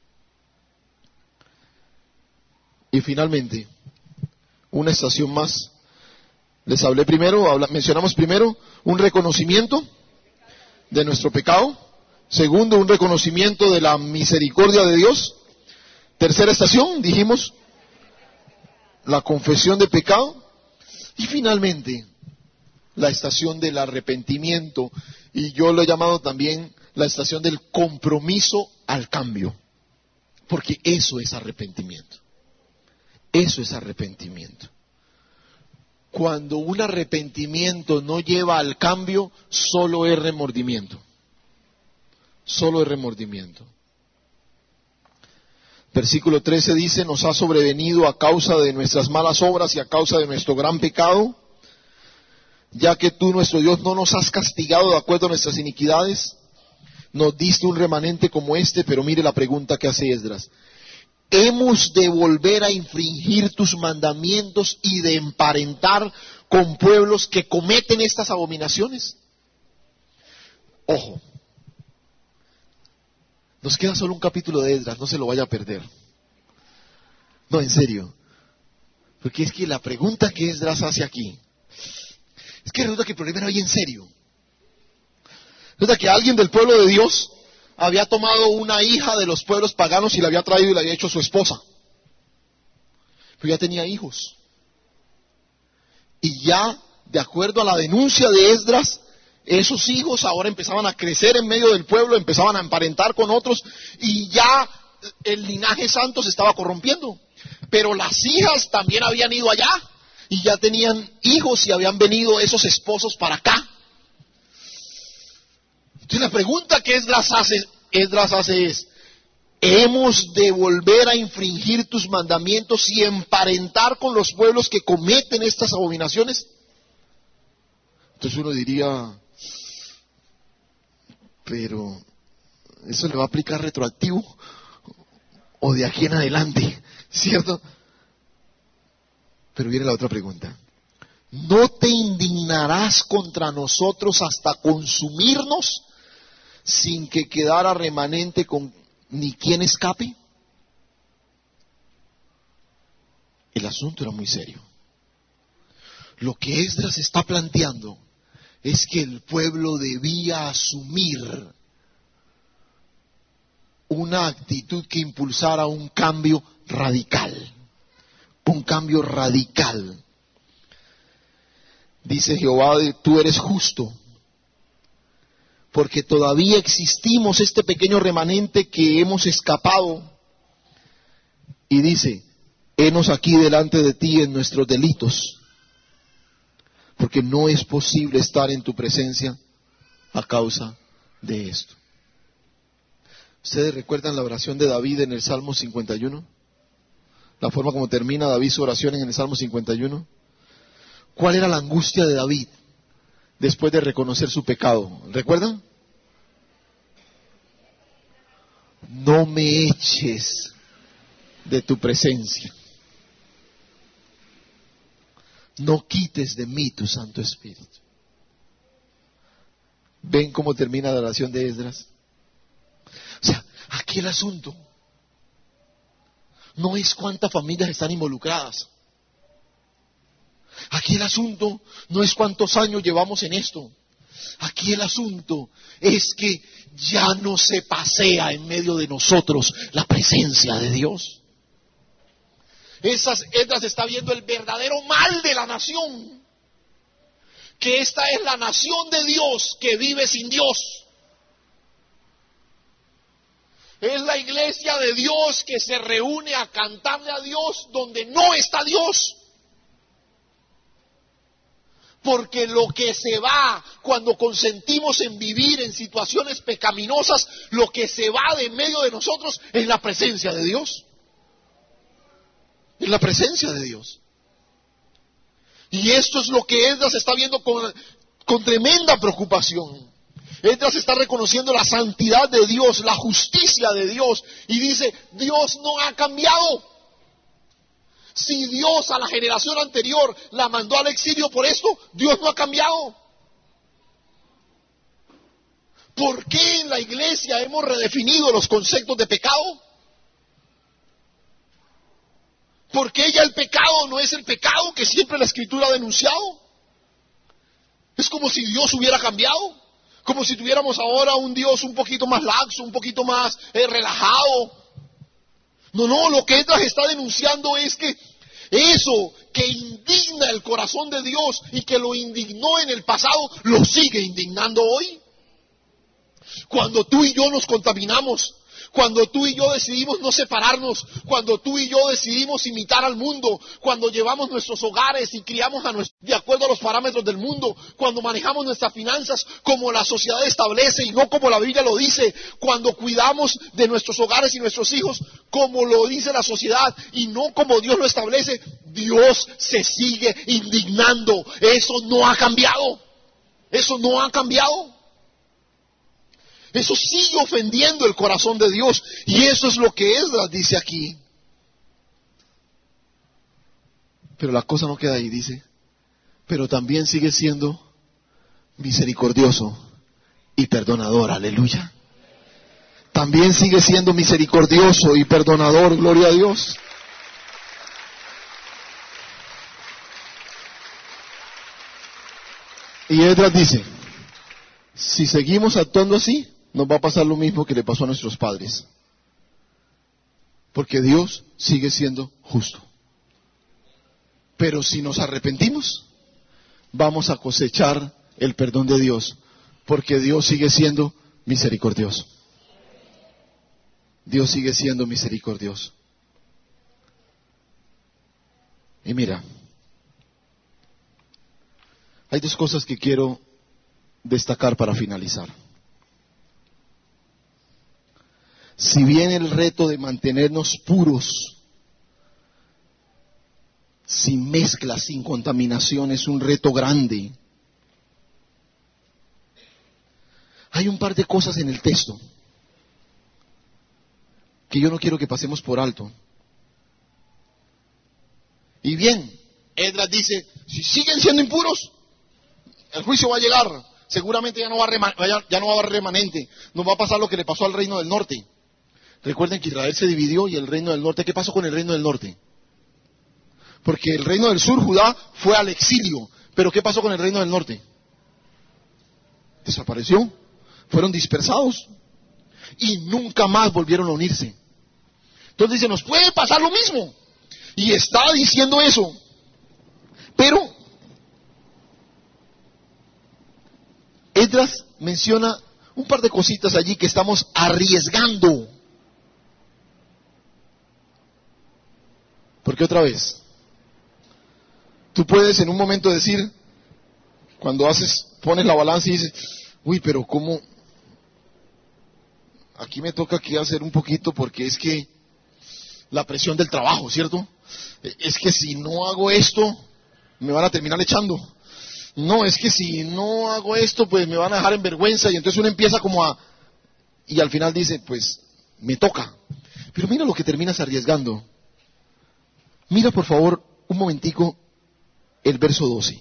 Y finalmente, una estación más. Les hablé primero, mencionamos primero un reconocimiento de nuestro pecado. Segundo, un reconocimiento de la misericordia de Dios. Tercera estación, dijimos, la confesión de pecado. Y finalmente, la estación del arrepentimiento. Y yo lo he llamado también la estación del compromiso al cambio. Porque eso es arrepentimiento. Eso es arrepentimiento. Cuando un arrepentimiento no lleva al cambio, solo es remordimiento. Solo es remordimiento. Versículo 13 dice, nos ha sobrevenido a causa de nuestras malas obras y a causa de nuestro gran pecado, ya que tú, nuestro Dios, no nos has castigado de acuerdo a nuestras iniquidades, nos diste un remanente como este. Pero mire la pregunta que hace Esdras. ¿Hemos de volver a infringir tus mandamientos y de emparentar con pueblos que cometen estas abominaciones? Ojo, nos queda solo un capítulo de Esdras, no se lo vaya a perder. No, en serio. Porque es que la pregunta que Esdras hace aquí, es que resulta que el problema era bien serio. Resulta que alguien del pueblo de Dios había tomado una hija de los pueblos paganos y la había traído y la había hecho su esposa. Pero ya tenía hijos. Y ya, de acuerdo a la denuncia de Esdras, esos hijos ahora empezaban a crecer en medio del pueblo, empezaban a emparentar con otros, y ya el linaje santo se estaba corrompiendo. Pero las hijas también habían ido allá, y ya tenían hijos y habían venido esos esposos para acá. Entonces la pregunta que Esdras hace es, ¿hemos de volver a infringir tus mandamientos y emparentar con los pueblos que cometen estas abominaciones? Entonces uno diría, pero ¿eso le va a aplicar retroactivo o de aquí en adelante? ¿Cierto? Pero viene la otra pregunta. ¿No te indignarás contra nosotros hasta consumirnos sin que quedara remanente con ni quien escape? El asunto era muy serio. Lo que Esdras está planteando es que el pueblo debía asumir una actitud que impulsara un cambio radical. Un cambio radical. Dice Jehová, tú eres justo, porque todavía existimos este pequeño remanente que hemos escapado. Y dice, henos aquí delante de ti en nuestros delitos, porque no es posible estar en tu presencia a causa de esto. ¿Ustedes recuerdan la oración de David en el Salmo 51? La forma como termina David su oración en el Salmo 51. ¿Cuál era la angustia de David después de reconocer su pecado? ¿Recuerdan? No me eches de tu presencia. No quites de mí tu Santo Espíritu. ¿Ven cómo termina la oración de Esdras? O sea, aquí el asunto no es cuántas familias están involucradas. Aquí el asunto no es cuántos años llevamos en esto. Aquí el asunto es que ya no se pasea en medio de nosotros la presencia de Dios. Esdras está viendo el verdadero mal de la nación. Que esta es la nación de Dios que vive sin Dios. Es la iglesia de Dios que se reúne a cantarle a Dios donde no está Dios. Porque lo que se va cuando consentimos en vivir en situaciones pecaminosas, lo que se va de en medio de nosotros es la presencia de Dios. Es la presencia de Dios. Y esto es lo que Esdras está viendo con tremenda preocupación. Esdras está reconociendo la santidad de Dios, la justicia de Dios, y dice, Dios no ha cambiado. Si Dios a la generación anterior la mandó al exilio por esto, Dios no ha cambiado. ¿Por qué en la iglesia hemos redefinido los conceptos de pecado? ¿Por qué ya el pecado no es el pecado que siempre la Escritura ha denunciado? Es como si Dios hubiera cambiado, como si tuviéramos ahora un Dios un poquito más laxo, un poquito más relajado. No, lo que Esdras está denunciando es que eso que indigna el corazón de Dios y que lo indignó en el pasado, lo sigue indignando hoy. Cuando tú y yo nos contaminamos, cuando tú y yo decidimos no separarnos, cuando tú y yo decidimos imitar al mundo, cuando llevamos nuestros hogares y criamos de acuerdo a los parámetros del mundo, cuando manejamos nuestras finanzas como la sociedad establece y no como la Biblia lo dice, cuando cuidamos de nuestros hogares y nuestros hijos como lo dice la sociedad y no como Dios lo establece, Dios se sigue indignando. Eso no ha cambiado. Eso no ha cambiado. Eso sigue ofendiendo el corazón de Dios. Y eso es lo que Esdras dice aquí. Pero la cosa no queda ahí, dice. Pero también sigue siendo misericordioso y perdonador. Aleluya. También sigue siendo misericordioso y perdonador. Gloria a Dios. Y Esdras dice, si seguimos actuando así, nos va a pasar lo mismo que le pasó a nuestros padres. Porque Dios sigue siendo justo. Pero si nos arrepentimos, vamos a cosechar el perdón de Dios. Porque Dios sigue siendo misericordioso. Dios sigue siendo misericordioso. Y mira, hay dos cosas que quiero destacar para finalizar. Si bien el reto de mantenernos puros, sin mezcla, sin contaminación, es un reto grande, hay un par de cosas en el texto que yo no quiero que pasemos por alto. Y bien, Esdras dice, si siguen siendo impuros, el juicio va a llegar. Seguramente ya no va a haber remanente. Nos va a pasar lo que le pasó al reino del norte. Recuerden que Israel se dividió y el reino del norte, ¿qué pasó con el reino del norte? Porque el reino del sur, Judá, fue al exilio. Pero ¿qué pasó con el reino del norte? Desapareció. Fueron dispersados. Y nunca más volvieron a unirse. Entonces dice, nos puede pasar lo mismo. Y está diciendo eso. Pero Esdras menciona un par de cositas allí que estamos arriesgando. Porque otra vez, tú puedes en un momento decir, cuando pones la balanza y dices, uy, pero ¿cómo? Aquí me toca aquí hacer un poquito porque es que la presión del trabajo, ¿cierto? Es que si no hago esto, me van a terminar echando. No, es que si no hago esto, pues me van a dejar en vergüenza. Y entonces uno empieza y al final dice, pues, me toca. Pero mira lo que terminas arriesgando. Mira por favor un momentico el verso 12.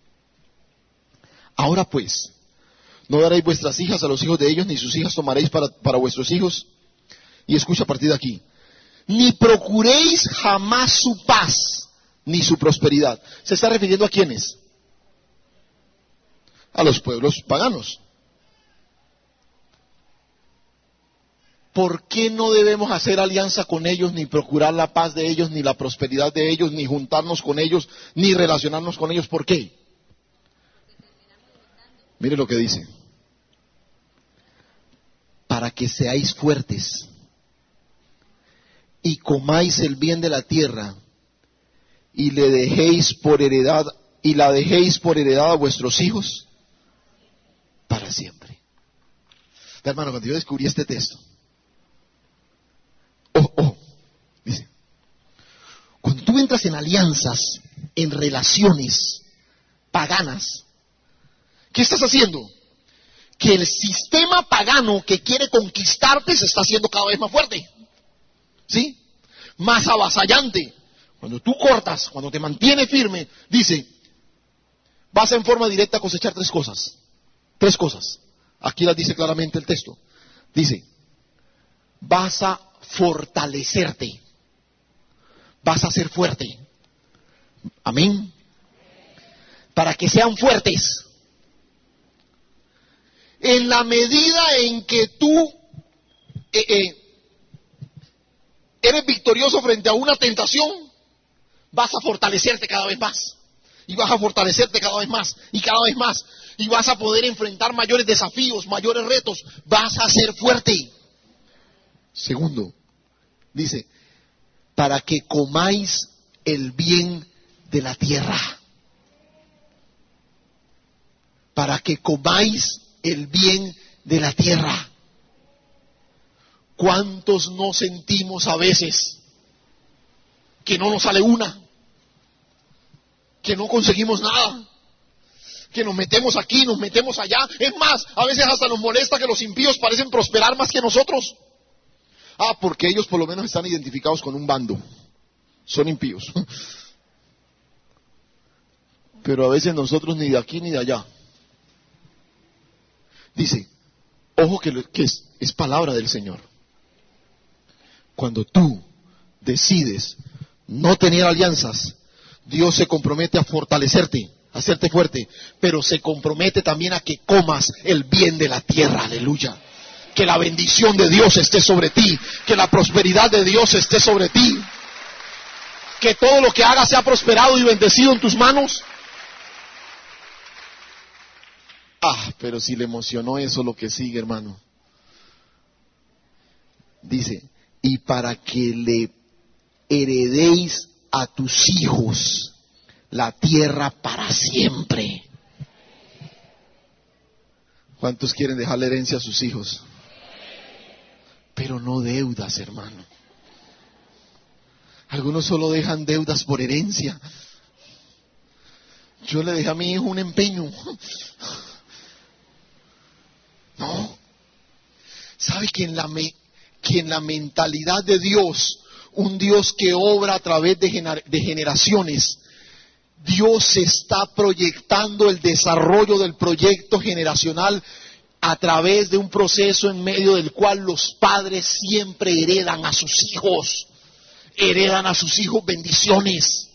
Ahora pues, no daréis vuestras hijas a los hijos de ellos, ni sus hijas tomaréis para vuestros hijos. Y escucha a partir de aquí. Ni procuréis jamás su paz, ni su prosperidad. ¿Se está refiriendo a quiénes? A los pueblos paganos. ¿Por qué no debemos hacer alianza con ellos, ni procurar la paz de ellos, ni la prosperidad de ellos, ni juntarnos con ellos, ni relacionarnos con ellos? ¿Por qué? Mire lo que dice. Para que seáis fuertes y comáis el bien de la tierra y le dejéis por heredad y la dejéis por heredad a vuestros hijos para siempre. Hermano, cuando yo descubrí este texto, dice, cuando tú entras en alianzas, en relaciones paganas, ¿qué estás haciendo? Que el sistema pagano que quiere conquistarte se está haciendo cada vez más fuerte, ¿sí? Más avasallante. Cuando tú cortas, cuando te mantienes firme, dice, vas en forma directa a cosechar tres cosas. Tres cosas. Aquí las dice claramente el texto. Dice, vas a fortalecerte. Vas a ser fuerte. Amén. Para que sean fuertes. En la medida en que tú eres victorioso frente a una tentación, vas a fortalecerte cada vez más. Y vas a fortalecerte cada vez más. Y cada vez más. Y vas a poder enfrentar mayores desafíos, mayores retos. Vas a ser fuerte. Segundo, dice, para que comáis el bien de la tierra. Para que comáis el bien de la tierra. ¿Cuántos no sentimos a veces que no nos sale una? Que no conseguimos nada, que nos metemos aquí, nos metemos allá. Es más, a veces hasta nos molesta que los impíos parecen prosperar más que nosotros. Porque ellos por lo menos están identificados con un bando, son impíos. Pero a veces nosotros ni de aquí ni de allá. Dice, ojo que es palabra del Señor. Cuando tú decides no tener alianzas, Dios se compromete a fortalecerte, a hacerte fuerte, pero se compromete también a que comas el bien de la tierra, aleluya. Que la bendición de Dios esté sobre ti, que la prosperidad de Dios esté sobre ti, que todo lo que hagas sea prosperado y bendecido en tus manos. Pero si le emocionó eso lo que sigue, hermano. Dice, y para que le heredéis a tus hijos la tierra para siempre. ¿Cuántos quieren dejarle herencia a sus hijos? Pero no deudas, hermano. Algunos solo dejan deudas por herencia. Yo le dejé a mi hijo un empeño. No. ¿Sabe que en la mentalidad de Dios, un Dios que obra a través de generaciones, Dios está proyectando el desarrollo del proyecto generacional a través de un proceso en medio del cual los padres siempre heredan a sus hijos bendiciones?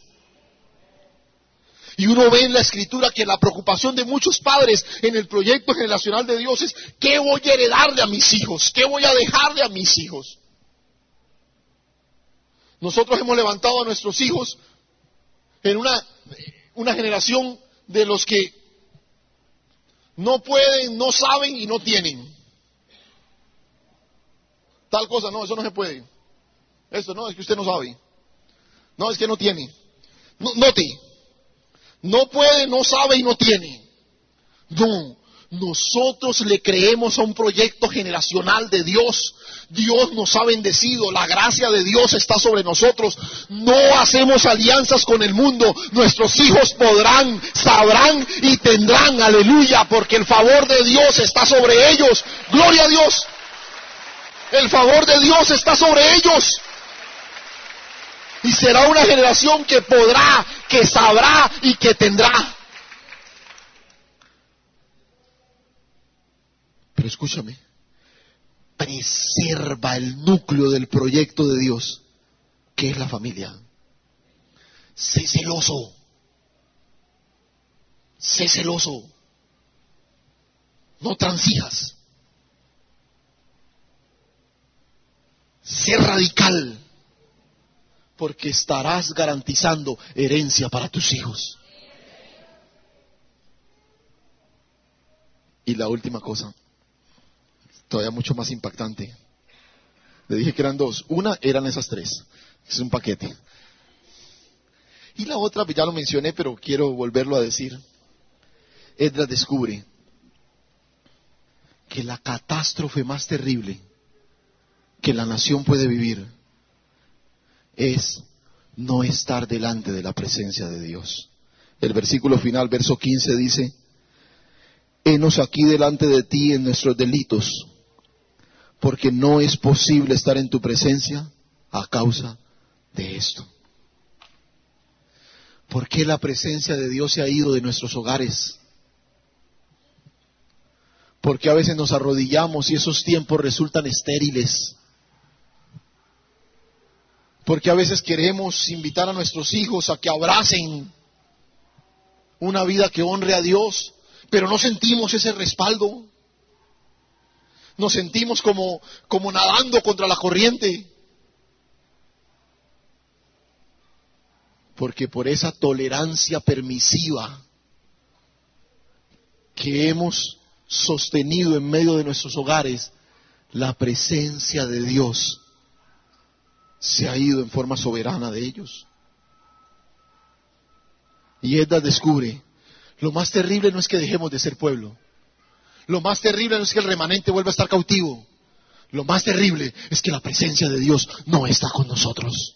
Y uno ve en la Escritura que la preocupación de muchos padres en el proyecto generacional de Dios es, ¿qué voy a heredarle a mis hijos? ¿Qué voy a dejarle a mis hijos? Nosotros hemos levantado a nuestros hijos en una generación de los que no pueden, no saben y no tienen. Tal cosa, no, eso no se puede. Esto no, es que usted no sabe. No, es que no tiene. Note. No puede, no sabe y no tiene. No, nosotros le creemos a un proyecto generacional de Dios. Dios nos ha bendecido, la gracia de Dios está sobre nosotros. No hacemos alianzas con el mundo. Nuestros hijos podrán, sabrán y tendrán, aleluya, porque el favor de Dios está sobre ellos. Gloria a Dios. El favor de Dios está sobre ellos. Y será una generación que podrá, que sabrá y que tendrá. Pero escúchame, preserva el núcleo del proyecto de Dios, que es la familia. Sé celoso. Sé celoso. No transijas. Sé radical. Porque estarás garantizando herencia para tus hijos. Y la última cosa, todavía mucho más impactante. Le dije que eran dos. Una eran esas tres. Es un paquete. Y la otra, ya lo mencioné, pero quiero volverlo a decir. Esdras descubre que la catástrofe más terrible que la nación puede vivir es no estar delante de la presencia de Dios. El versículo final, verso 15, dice: henos aquí delante de ti en nuestros delitos, porque no es posible estar en tu presencia a causa de esto. ¿Por qué la presencia de Dios se ha ido de nuestros hogares? Porque a veces nos arrodillamos y esos tiempos resultan estériles. Porque a veces queremos invitar a nuestros hijos a que abracen una vida que honre a Dios, pero no sentimos ese respaldo. Nos sentimos como nadando contra la corriente. Porque por esa tolerancia permisiva que hemos sostenido en medio de nuestros hogares, la presencia de Dios se ha ido en forma soberana de ellos. Y Esdras descubre, lo más terrible no es que dejemos de ser pueblo. Lo más terrible no es que el remanente vuelva a estar cautivo. Lo más terrible es que la presencia de Dios no está con nosotros.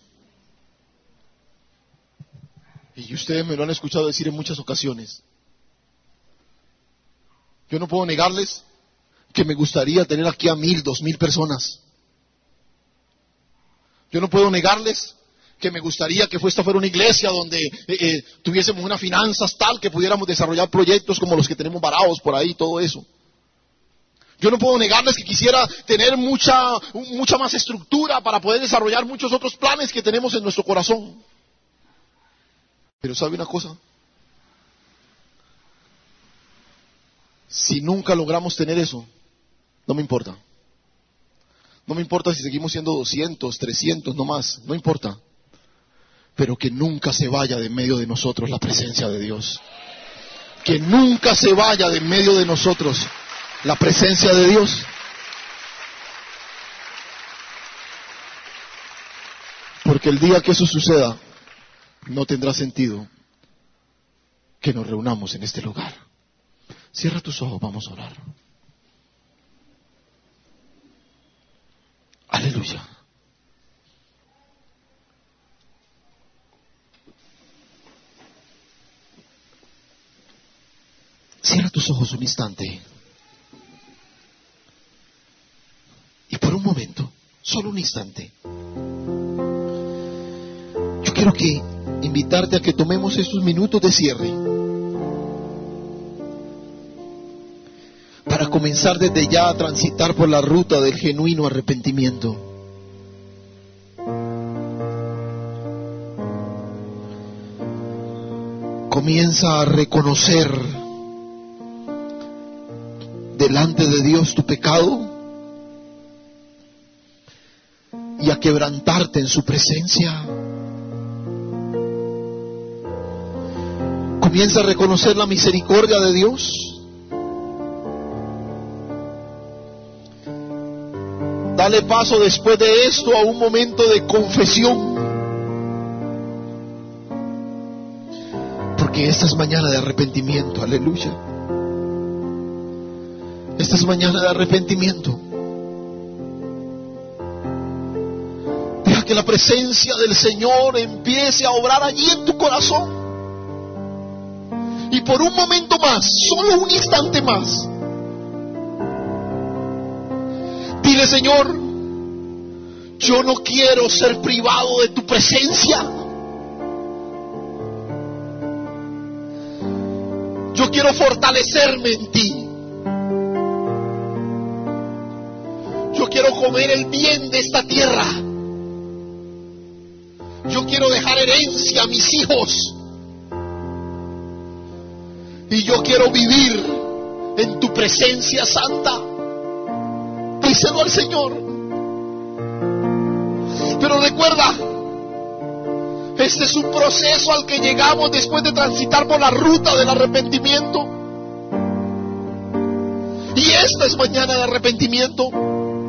Y ustedes me lo han escuchado decir en muchas ocasiones. Yo no puedo negarles que me gustaría tener aquí a 1,000, 2,000 personas. Yo no puedo negarles que me gustaría que esta fuera una iglesia donde tuviésemos unas finanzas tal que pudiéramos desarrollar proyectos como los que tenemos varados por ahí, todo eso. Yo no puedo negarles que quisiera tener mucha más estructura para poder desarrollar muchos otros planes que tenemos en nuestro corazón. Pero ¿sabe una cosa? Si nunca logramos tener eso, no me importa. No me importa si seguimos siendo 200, 300, no más, no importa. Pero que nunca se vaya de medio de nosotros la presencia de Dios. Que nunca se vaya de medio de nosotros la presencia de Dios. Porque el día que eso suceda, no tendrá sentido que nos reunamos en este lugar. Cierra tus ojos, vamos a orar. Aleluya. Cierra tus ojos un instante. Y por un momento, solo un instante, yo quiero invitarte a que tomemos estos minutos de cierre para comenzar desde ya a transitar por la ruta del genuino arrepentimiento. Comienza a reconocer delante de Dios tu pecado y a quebrantarte en su presencia. Comienza a reconocer la misericordia de Dios. Dale paso después de esto a un momento de confesión. Porque esta es mañana de arrepentimiento, aleluya. Esta es mañana de arrepentimiento. Deja que la presencia del Señor empiece a obrar allí en tu corazón. Y por un momento más, solo un instante más, dile: Señor, yo no quiero ser privado de tu presencia. Yo quiero fortalecerme en ti. Yo quiero comer el bien de esta tierra. Yo quiero dejar herencia a mis hijos. Y yo quiero vivir en tu presencia santa. Díselo al Señor. Pero recuerda, este es un proceso al que llegamos después de transitar por la ruta del arrepentimiento. Y esta es mañana de arrepentimiento.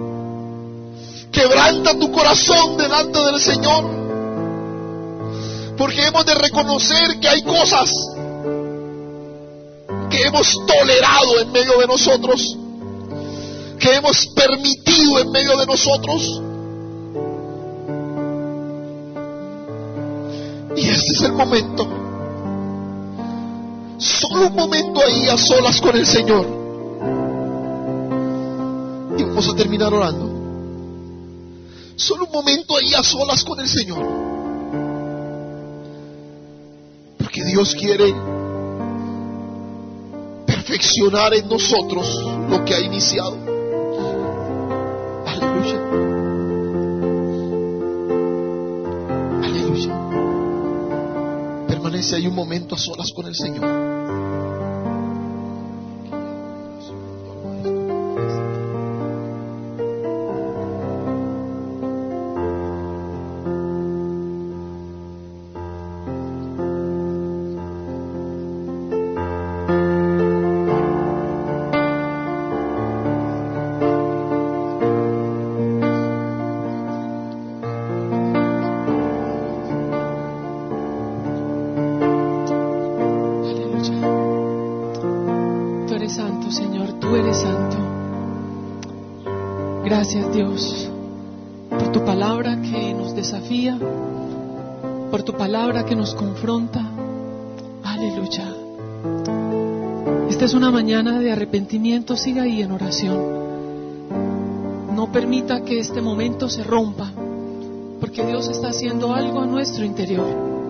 Quebranta tu corazón delante del Señor. Porque hemos de reconocer que hay cosas que hemos tolerado en medio de nosotros, que hemos permitido en medio de nosotros. Y este es el momento, solo un momento ahí a solas con el Señor, y vamos a terminar orando. Solo un momento ahí a solas con el Señor, porque Dios quiere perfeccionar en nosotros lo que ha iniciado. Aleluya. Aleluya. Permanece ahí un momento a solas con el Señor. Gracias, Dios, por tu palabra que nos desafía, por tu palabra que nos confronta. Aleluya. Esta es una mañana de arrepentimiento. Siga ahí en oración. No permita que este momento se rompa, porque Dios está haciendo algo a nuestro interior.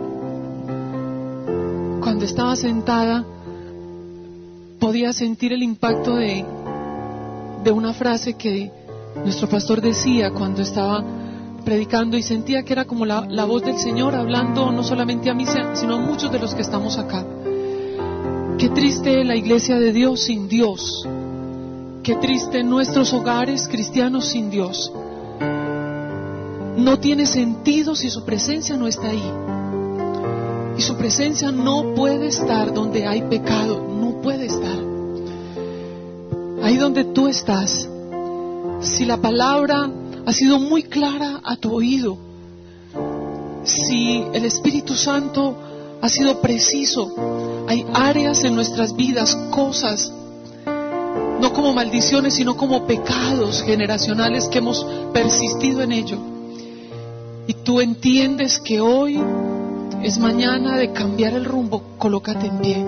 Cuando estaba sentada, podía sentir el impacto de una frase que nuestro pastor decía cuando estaba predicando, y sentía que era como la voz del Señor hablando no solamente a mí, sino a muchos de los que estamos acá. Qué triste la iglesia de Dios sin Dios. Qué triste nuestros hogares cristianos sin Dios. No tiene sentido si su presencia no está ahí. Y su presencia no puede estar donde hay pecado. No puede estar. Ahí donde tú estás, si la palabra ha sido muy clara a tu oído, si el Espíritu Santo ha sido preciso, hay áreas en nuestras vidas, cosas, no como maldiciones, sino como pecados generacionales que hemos persistido en ello. Y tú entiendes que hoy es mañana de cambiar el rumbo. Colócate en pie.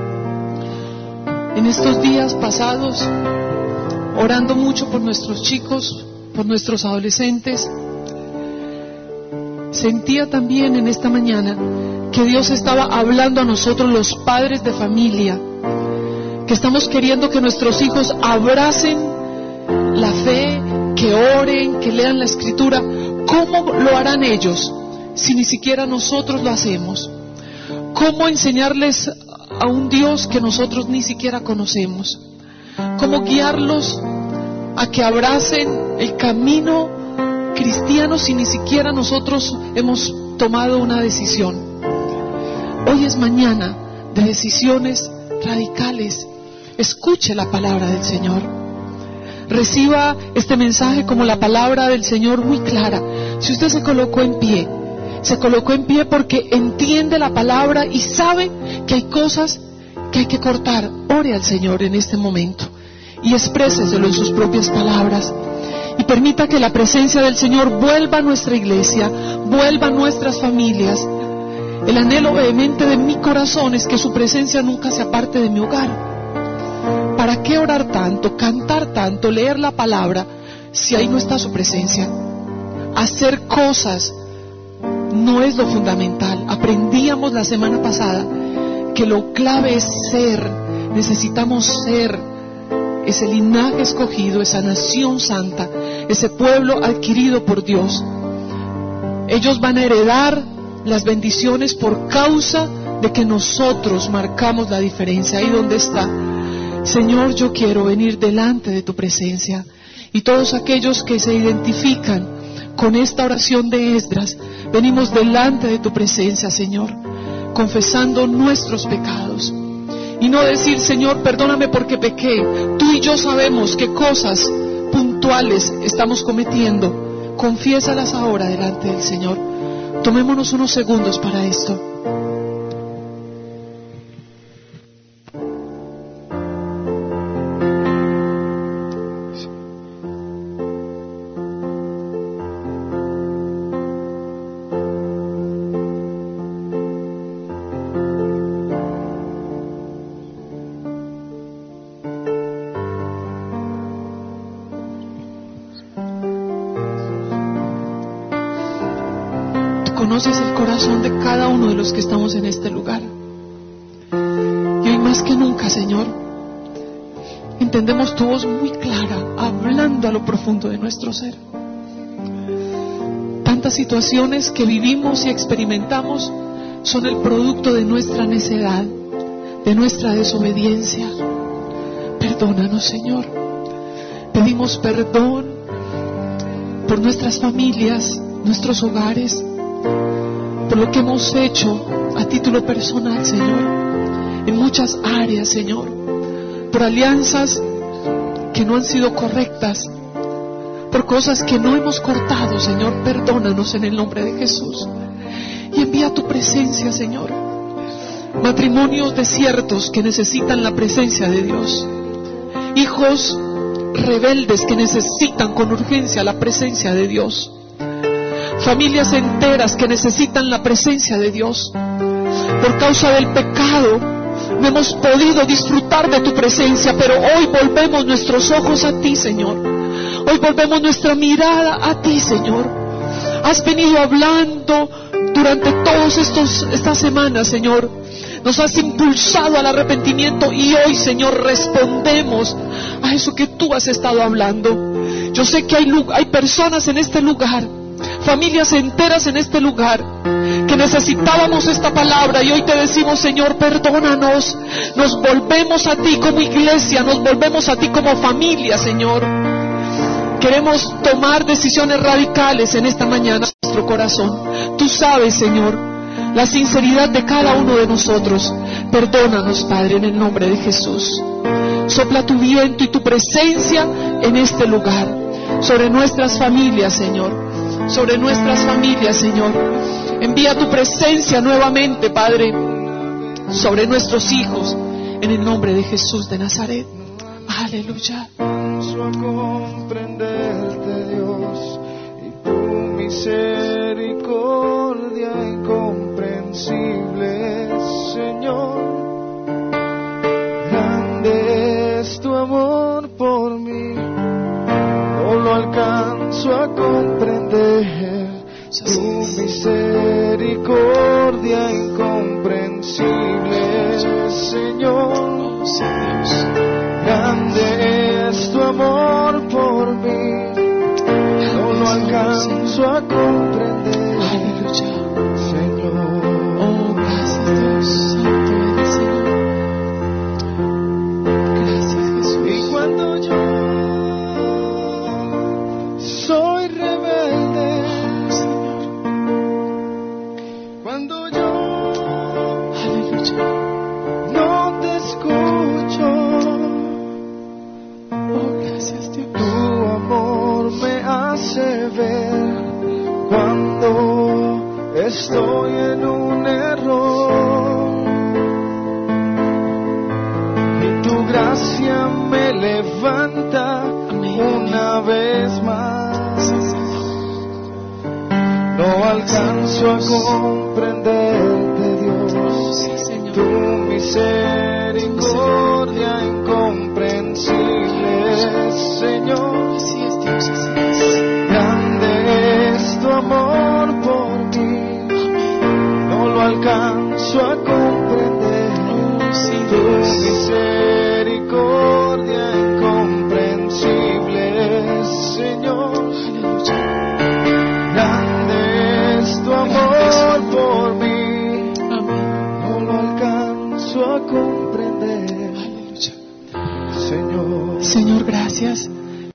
En estos días pasados, orando mucho por nuestros chicos, por nuestros adolescentes, sentía también en esta mañana que Dios estaba hablando a nosotros, los padres de familia, que estamos queriendo que nuestros hijos abracen la fe, que oren, que lean la Escritura. ¿Cómo lo harán ellos si ni siquiera nosotros lo hacemos? ¿Cómo enseñarles a un Dios que nosotros ni siquiera conocemos? ¿Cómo guiarlos a que abracen el camino cristiano si ni siquiera nosotros hemos tomado una decisión? Hoy es mañana de decisiones radicales. Escuche la palabra del Señor. Reciba este mensaje como la palabra del Señor muy clara. Si usted se colocó en pie porque entiende la palabra y sabe que hay cosas que hay que cortar. Ore al Señor en este momento y expréseselo en sus propias palabras, y permita que la presencia del Señor vuelva a nuestra iglesia, vuelva a nuestras familias. El anhelo vehemente de mi corazón es que su presencia nunca se aparte de mi hogar. ¿Para qué orar tanto, cantar tanto, leer la palabra si ahí no está su presencia? Hacer cosas no es lo fundamental. Aprendíamos la semana pasada que lo clave es ser. Necesitamos ser ese linaje escogido, esa nación santa, ese pueblo adquirido por Dios. Ellos van a heredar las bendiciones por causa de que nosotros marcamos la diferencia. Ahí donde está, Señor, yo quiero venir delante de tu presencia. Y todos aquellos que se identifican con esta oración de Esdras, venimos delante de tu presencia, Señor, confesando nuestros pecados. Y no decir, Señor, perdóname porque pequé. Tú y yo sabemos qué cosas puntuales estamos cometiendo. Confiésalas ahora delante del Señor. Tomémonos unos segundos para esto. Conoces el corazón de cada uno de los que estamos en este lugar. Y hoy más que nunca, Señor, entendemos tu voz muy clara, hablando a lo profundo de nuestro ser. Tantas situaciones que vivimos y experimentamos son el producto de nuestra necedad, de nuestra desobediencia. Perdónanos, Señor. Pedimos perdón por nuestras familias, nuestros hogares, por lo que hemos hecho a título personal, Señor, en muchas áreas, Señor, por alianzas que no han sido correctas, por cosas que no hemos cortado, Señor. Perdónanos en el nombre de Jesús y envía tu presencia, Señor. Matrimonios desiertos que necesitan la presencia de Dios, hijos rebeldes que necesitan con urgencia la presencia de Dios, familias enteras que necesitan la presencia de Dios. Por causa del pecado no hemos podido disfrutar de tu presencia, pero hoy volvemos nuestros ojos a ti, Señor. Hoy volvemos nuestra mirada a ti, Señor. Has venido hablando durante todas estas semanas, Señor. Nos has impulsado al arrepentimiento y hoy, Señor, respondemos a eso que tú has estado hablando. Yo sé que hay personas en este lugar, familias enteras en este lugar, que necesitábamos esta palabra y hoy te decimos, Señor, perdónanos. Nos volvemos a ti como iglesia, nos volvemos a ti como familia, Señor. Queremos tomar decisiones radicales en esta mañana en nuestro corazón. Tú sabes, Señor, la sinceridad de cada uno de nosotros. Perdónanos, Padre, en el nombre de Jesús. Sopla tu viento y tu presencia en este lugar, sobre nuestras familias, Señor. Sobre nuestras familias, Señor. Envía tu presencia nuevamente, Padre, sobre nuestros hijos, en el nombre de Jesús de Nazaret. Aleluya. A comprenderte, Dios, y tu misericordia incomprensible, Señor. Grande es tu amor por mí, no lo alcanzo a comprender. Tu misericordia incomprensible, Señor. Grande es tu amor por mí, no lo alcanzo a comprender. Señor. Oh, gracias, Dios. Santo eres, Señor. Gracias, Jesús. Y cuando yo soy rebelde, Señor. cuando yo Aleluya. no te escucho, Oh, gracias, Dios. tu amor me hace ver cuando estoy en un error, y tu gracia me levanta Amén. una vez más. No alcanzo a comprenderte, Dios, Sí, Señor. tu misericordia incomprensible, Señor. Así es, Dios, así es. Grande es tu amor por mí, no lo alcanzo a comprender. Oh, sí, Tu Dios. misericordia incomprensible, Señor. Aleluya. Grande es tu amor por mí, Amén. no lo alcanzo a comprender. Aleluya. Señor. Señor, gracias.